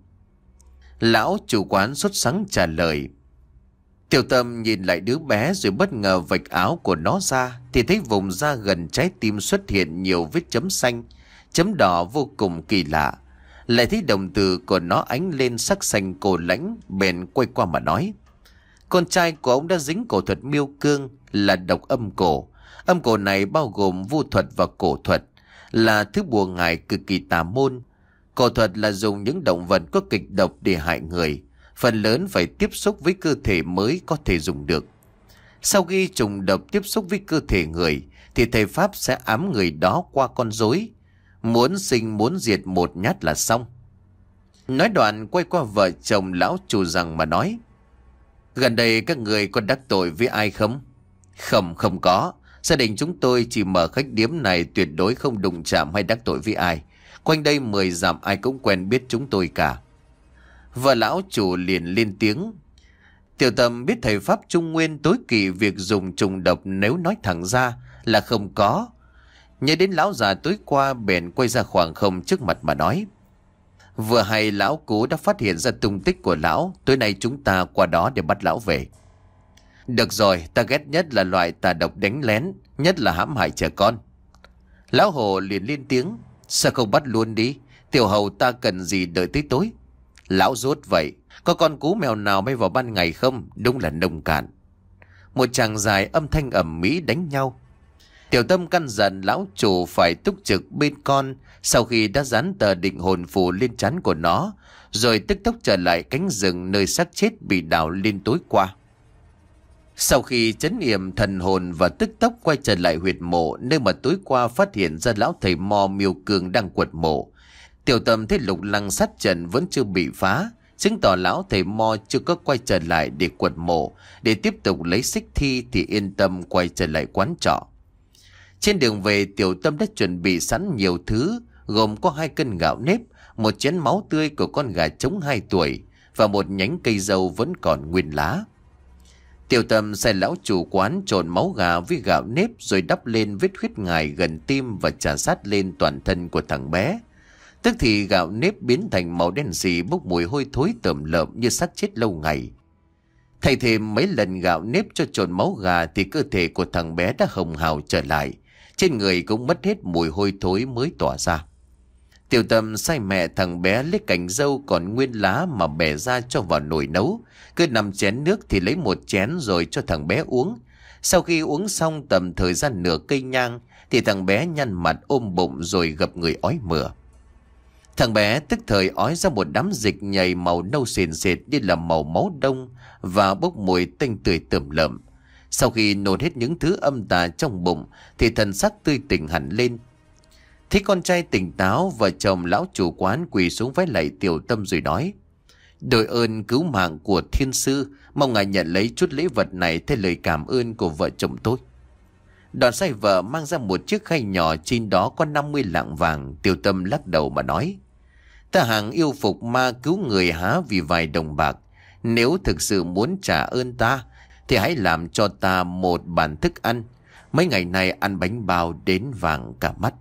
[SPEAKER 1] Lão chủ quán sốt sắng trả lời. Tiểu Tâm nhìn lại đứa bé rồi bất ngờ vạch áo của nó ra, thì thấy vùng da gần trái tim xuất hiện nhiều vết chấm xanh, chấm đỏ vô cùng kỳ lạ. Lại thấy đồng tử của nó ánh lên sắc xanh cổ lãnh, bèn quay qua mà nói: con trai của ông đã dính cổ thuật miêu cương, là độc âm cổ. Âm cổ này bao gồm vu thuật và cổ thuật, là thứ bùa ngải cực kỳ tà môn. Cổ thuật là dùng những động vật có kịch độc để hại người, phần lớn phải tiếp xúc với cơ thể mới có thể dùng được. Sau khi trùng độc tiếp xúc với cơ thể người thì thầy pháp sẽ ám người đó qua con rối, muốn sinh muốn diệt một nhát là xong. Nói đoạn quay qua vợ chồng lão chủ rằng mà nói: gần đây các người có đắc tội với ai không? Không, không có. Gia đình chúng tôi chỉ mở khách điếm này, tuyệt đối không đụng chạm hay đắc tội với ai. Quanh đây mười dặm ai cũng quen biết chúng tôi cả. Vợ lão chủ liền lên tiếng: tiểu Tâm biết thầy pháp Trung Nguyên tối kỵ việc dùng trùng độc, nếu nói thẳng ra là không có. Nhớ đến lão già tối qua, bèn quay ra khoảng không trước mặt mà nói: vừa hay lão cú đã phát hiện ra tung tích của lão, tối nay chúng ta qua đó để bắt lão về. Được rồi, ta ghét nhất là loại tà độc đánh lén, nhất là hãm hại trẻ con. Lão hồ liền lên tiếng: sao không bắt luôn đi, tiểu hầu ta cần gì đợi tới tối. Lão rốt vậy, có con cú mèo nào bay vào ban ngày không? Đúng là nông cạn. Một chàng dài âm thanh ầm mỹ đánh nhau. Tiểu Tâm căn dặn lão chủ phải túc trực bên con, sau khi đã dán tờ định hồn phù lên trán của nó, rồi tức tốc trở lại cánh rừng nơi xác chết bị đào lên tối qua. Sau khi trấn yểm thần hồn và tức tốc quay trở lại huyệt mộ nơi mà tối qua phát hiện ra lão thầy mò miêu cương đang quật mộ, Tiểu Tâm thấy lục lăng sát trận vẫn chưa bị phá, chứng tỏ lão thầy mò chưa có quay trở lại để quật mộ, để tiếp tục lấy xích thi thì yên tâm quay trở lại quán trọ. Trên đường về, Tiểu Tâm đã chuẩn bị sẵn nhiều thứ, gồm có hai cân gạo nếp, một chén máu tươi của con gà trống hai tuổi và một nhánh cây dâu vẫn còn nguyên lá. Tiểu Tâm sai lão chủ quán trộn máu gà với gạo nếp rồi đắp lên vết huyết ngài gần tim và chà sát lên toàn thân của thằng bé. Tức thì gạo nếp biến thành màu đen xì, bốc mùi hôi thối tởm lợm như xác chết lâu ngày. Thay thêm mấy lần gạo nếp cho trộn máu gà thì cơ thể của thằng bé đã hồng hào trở lại, trên người cũng mất hết mùi hôi thối mới tỏa ra. Tiểu Tâm sai mẹ thằng bé lấy cành dâu còn nguyên lá mà bẻ ra cho vào nồi nấu, cứ năm chén nước thì lấy một chén rồi cho thằng bé uống. Sau khi uống xong tầm thời gian nửa cây nhang thì thằng bé nhăn mặt ôm bụng rồi gập người ói mửa. Thằng bé tức thời ói ra một đám dịch nhầy màu nâu sền sệt như là màu máu đông và bốc mùi tanh tưởi tởm lợm. Sau khi nôn hết những thứ âm tà trong bụng thì thần sắc tươi tỉnh hẳn lên. Thấy con trai tỉnh táo, vợ chồng lão chủ quán quỳ xuống vái lạy Tiểu Tâm rồi nói: đội ơn cứu mạng của thiên sư, mong ngài nhận lấy chút lễ vật này thay lời cảm ơn của vợ chồng tôi. Đoàn sai vợ mang ra một chiếc khay nhỏ, trên đó có năm mươi lạng vàng. Tiểu Tâm lắc đầu mà nói: ta hàng yêu phục ma cứu người há vì vài đồng bạc. Nếu thực sự muốn trả ơn ta thì hãy làm cho ta một bàn thức ăn. Mấy ngày nay ăn bánh bao đến vàng cả mắt.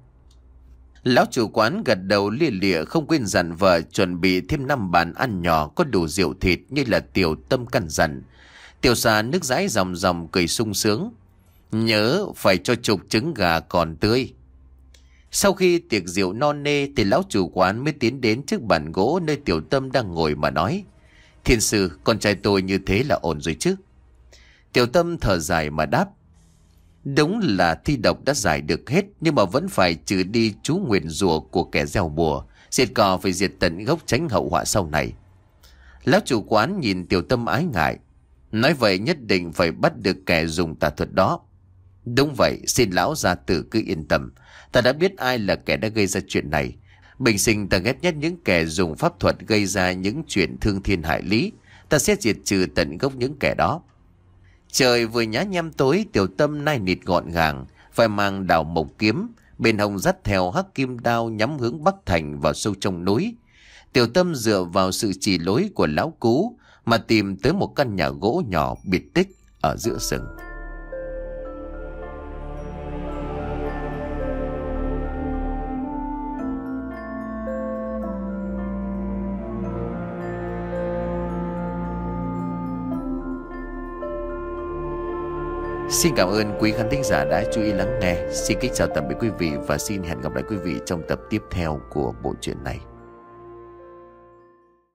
[SPEAKER 1] Lão chủ quán gật đầu lia lịa, không quên dặn vợ chuẩn bị thêm năm bàn ăn nhỏ có đủ rượu thịt như là Tiểu Tâm căn dặn. Tiểu Sa nước dãi ròng ròng cười sung sướng: nhớ phải cho chục trứng gà còn tươi. Sau khi tiệc rượu no nê thì lão chủ quán mới tiến đến trước bàn gỗ nơi Tiểu Tâm đang ngồi mà nói: thiên sư, con trai tôi như thế là ổn rồi chứ? Tiểu Tâm thở dài mà đáp: đúng là thi độc đã giải được hết, nhưng mà vẫn phải trừ đi chú nguyền rủa của kẻ gieo bùa, diệt cỏ phải diệt tận gốc, tránh hậu họa sau này. Lão chủ quán nhìn Tiểu Tâm ái ngại, nói vậy nhất định phải bắt được kẻ dùng tà thuật đó. Đúng vậy, xin lão gia tử cứ yên tâm, ta đã biết ai là kẻ đã gây ra chuyện này. Bình sinh ta ghét nhất những kẻ dùng pháp thuật gây ra những chuyện thương thiên hại lý, ta sẽ diệt trừ tận gốc những kẻ đó. Trời vừa nhá nhem tối, Tiểu Tâm nai nịt gọn gàng, phải mang đào mộc kiếm, bên hông dắt theo hắc kim đao nhắm hướng bắc thành vào sâu trong núi. Tiểu Tâm dựa vào sự chỉ lối của lão cú mà tìm tới một căn nhà gỗ nhỏ biệt tích ở giữa rừng. Xin cảm ơn quý khán thính giả đã chú ý lắng nghe. Xin kính chào tạm biệt quý vị và xin hẹn gặp lại quý vị trong tập tiếp theo của bộ truyện này.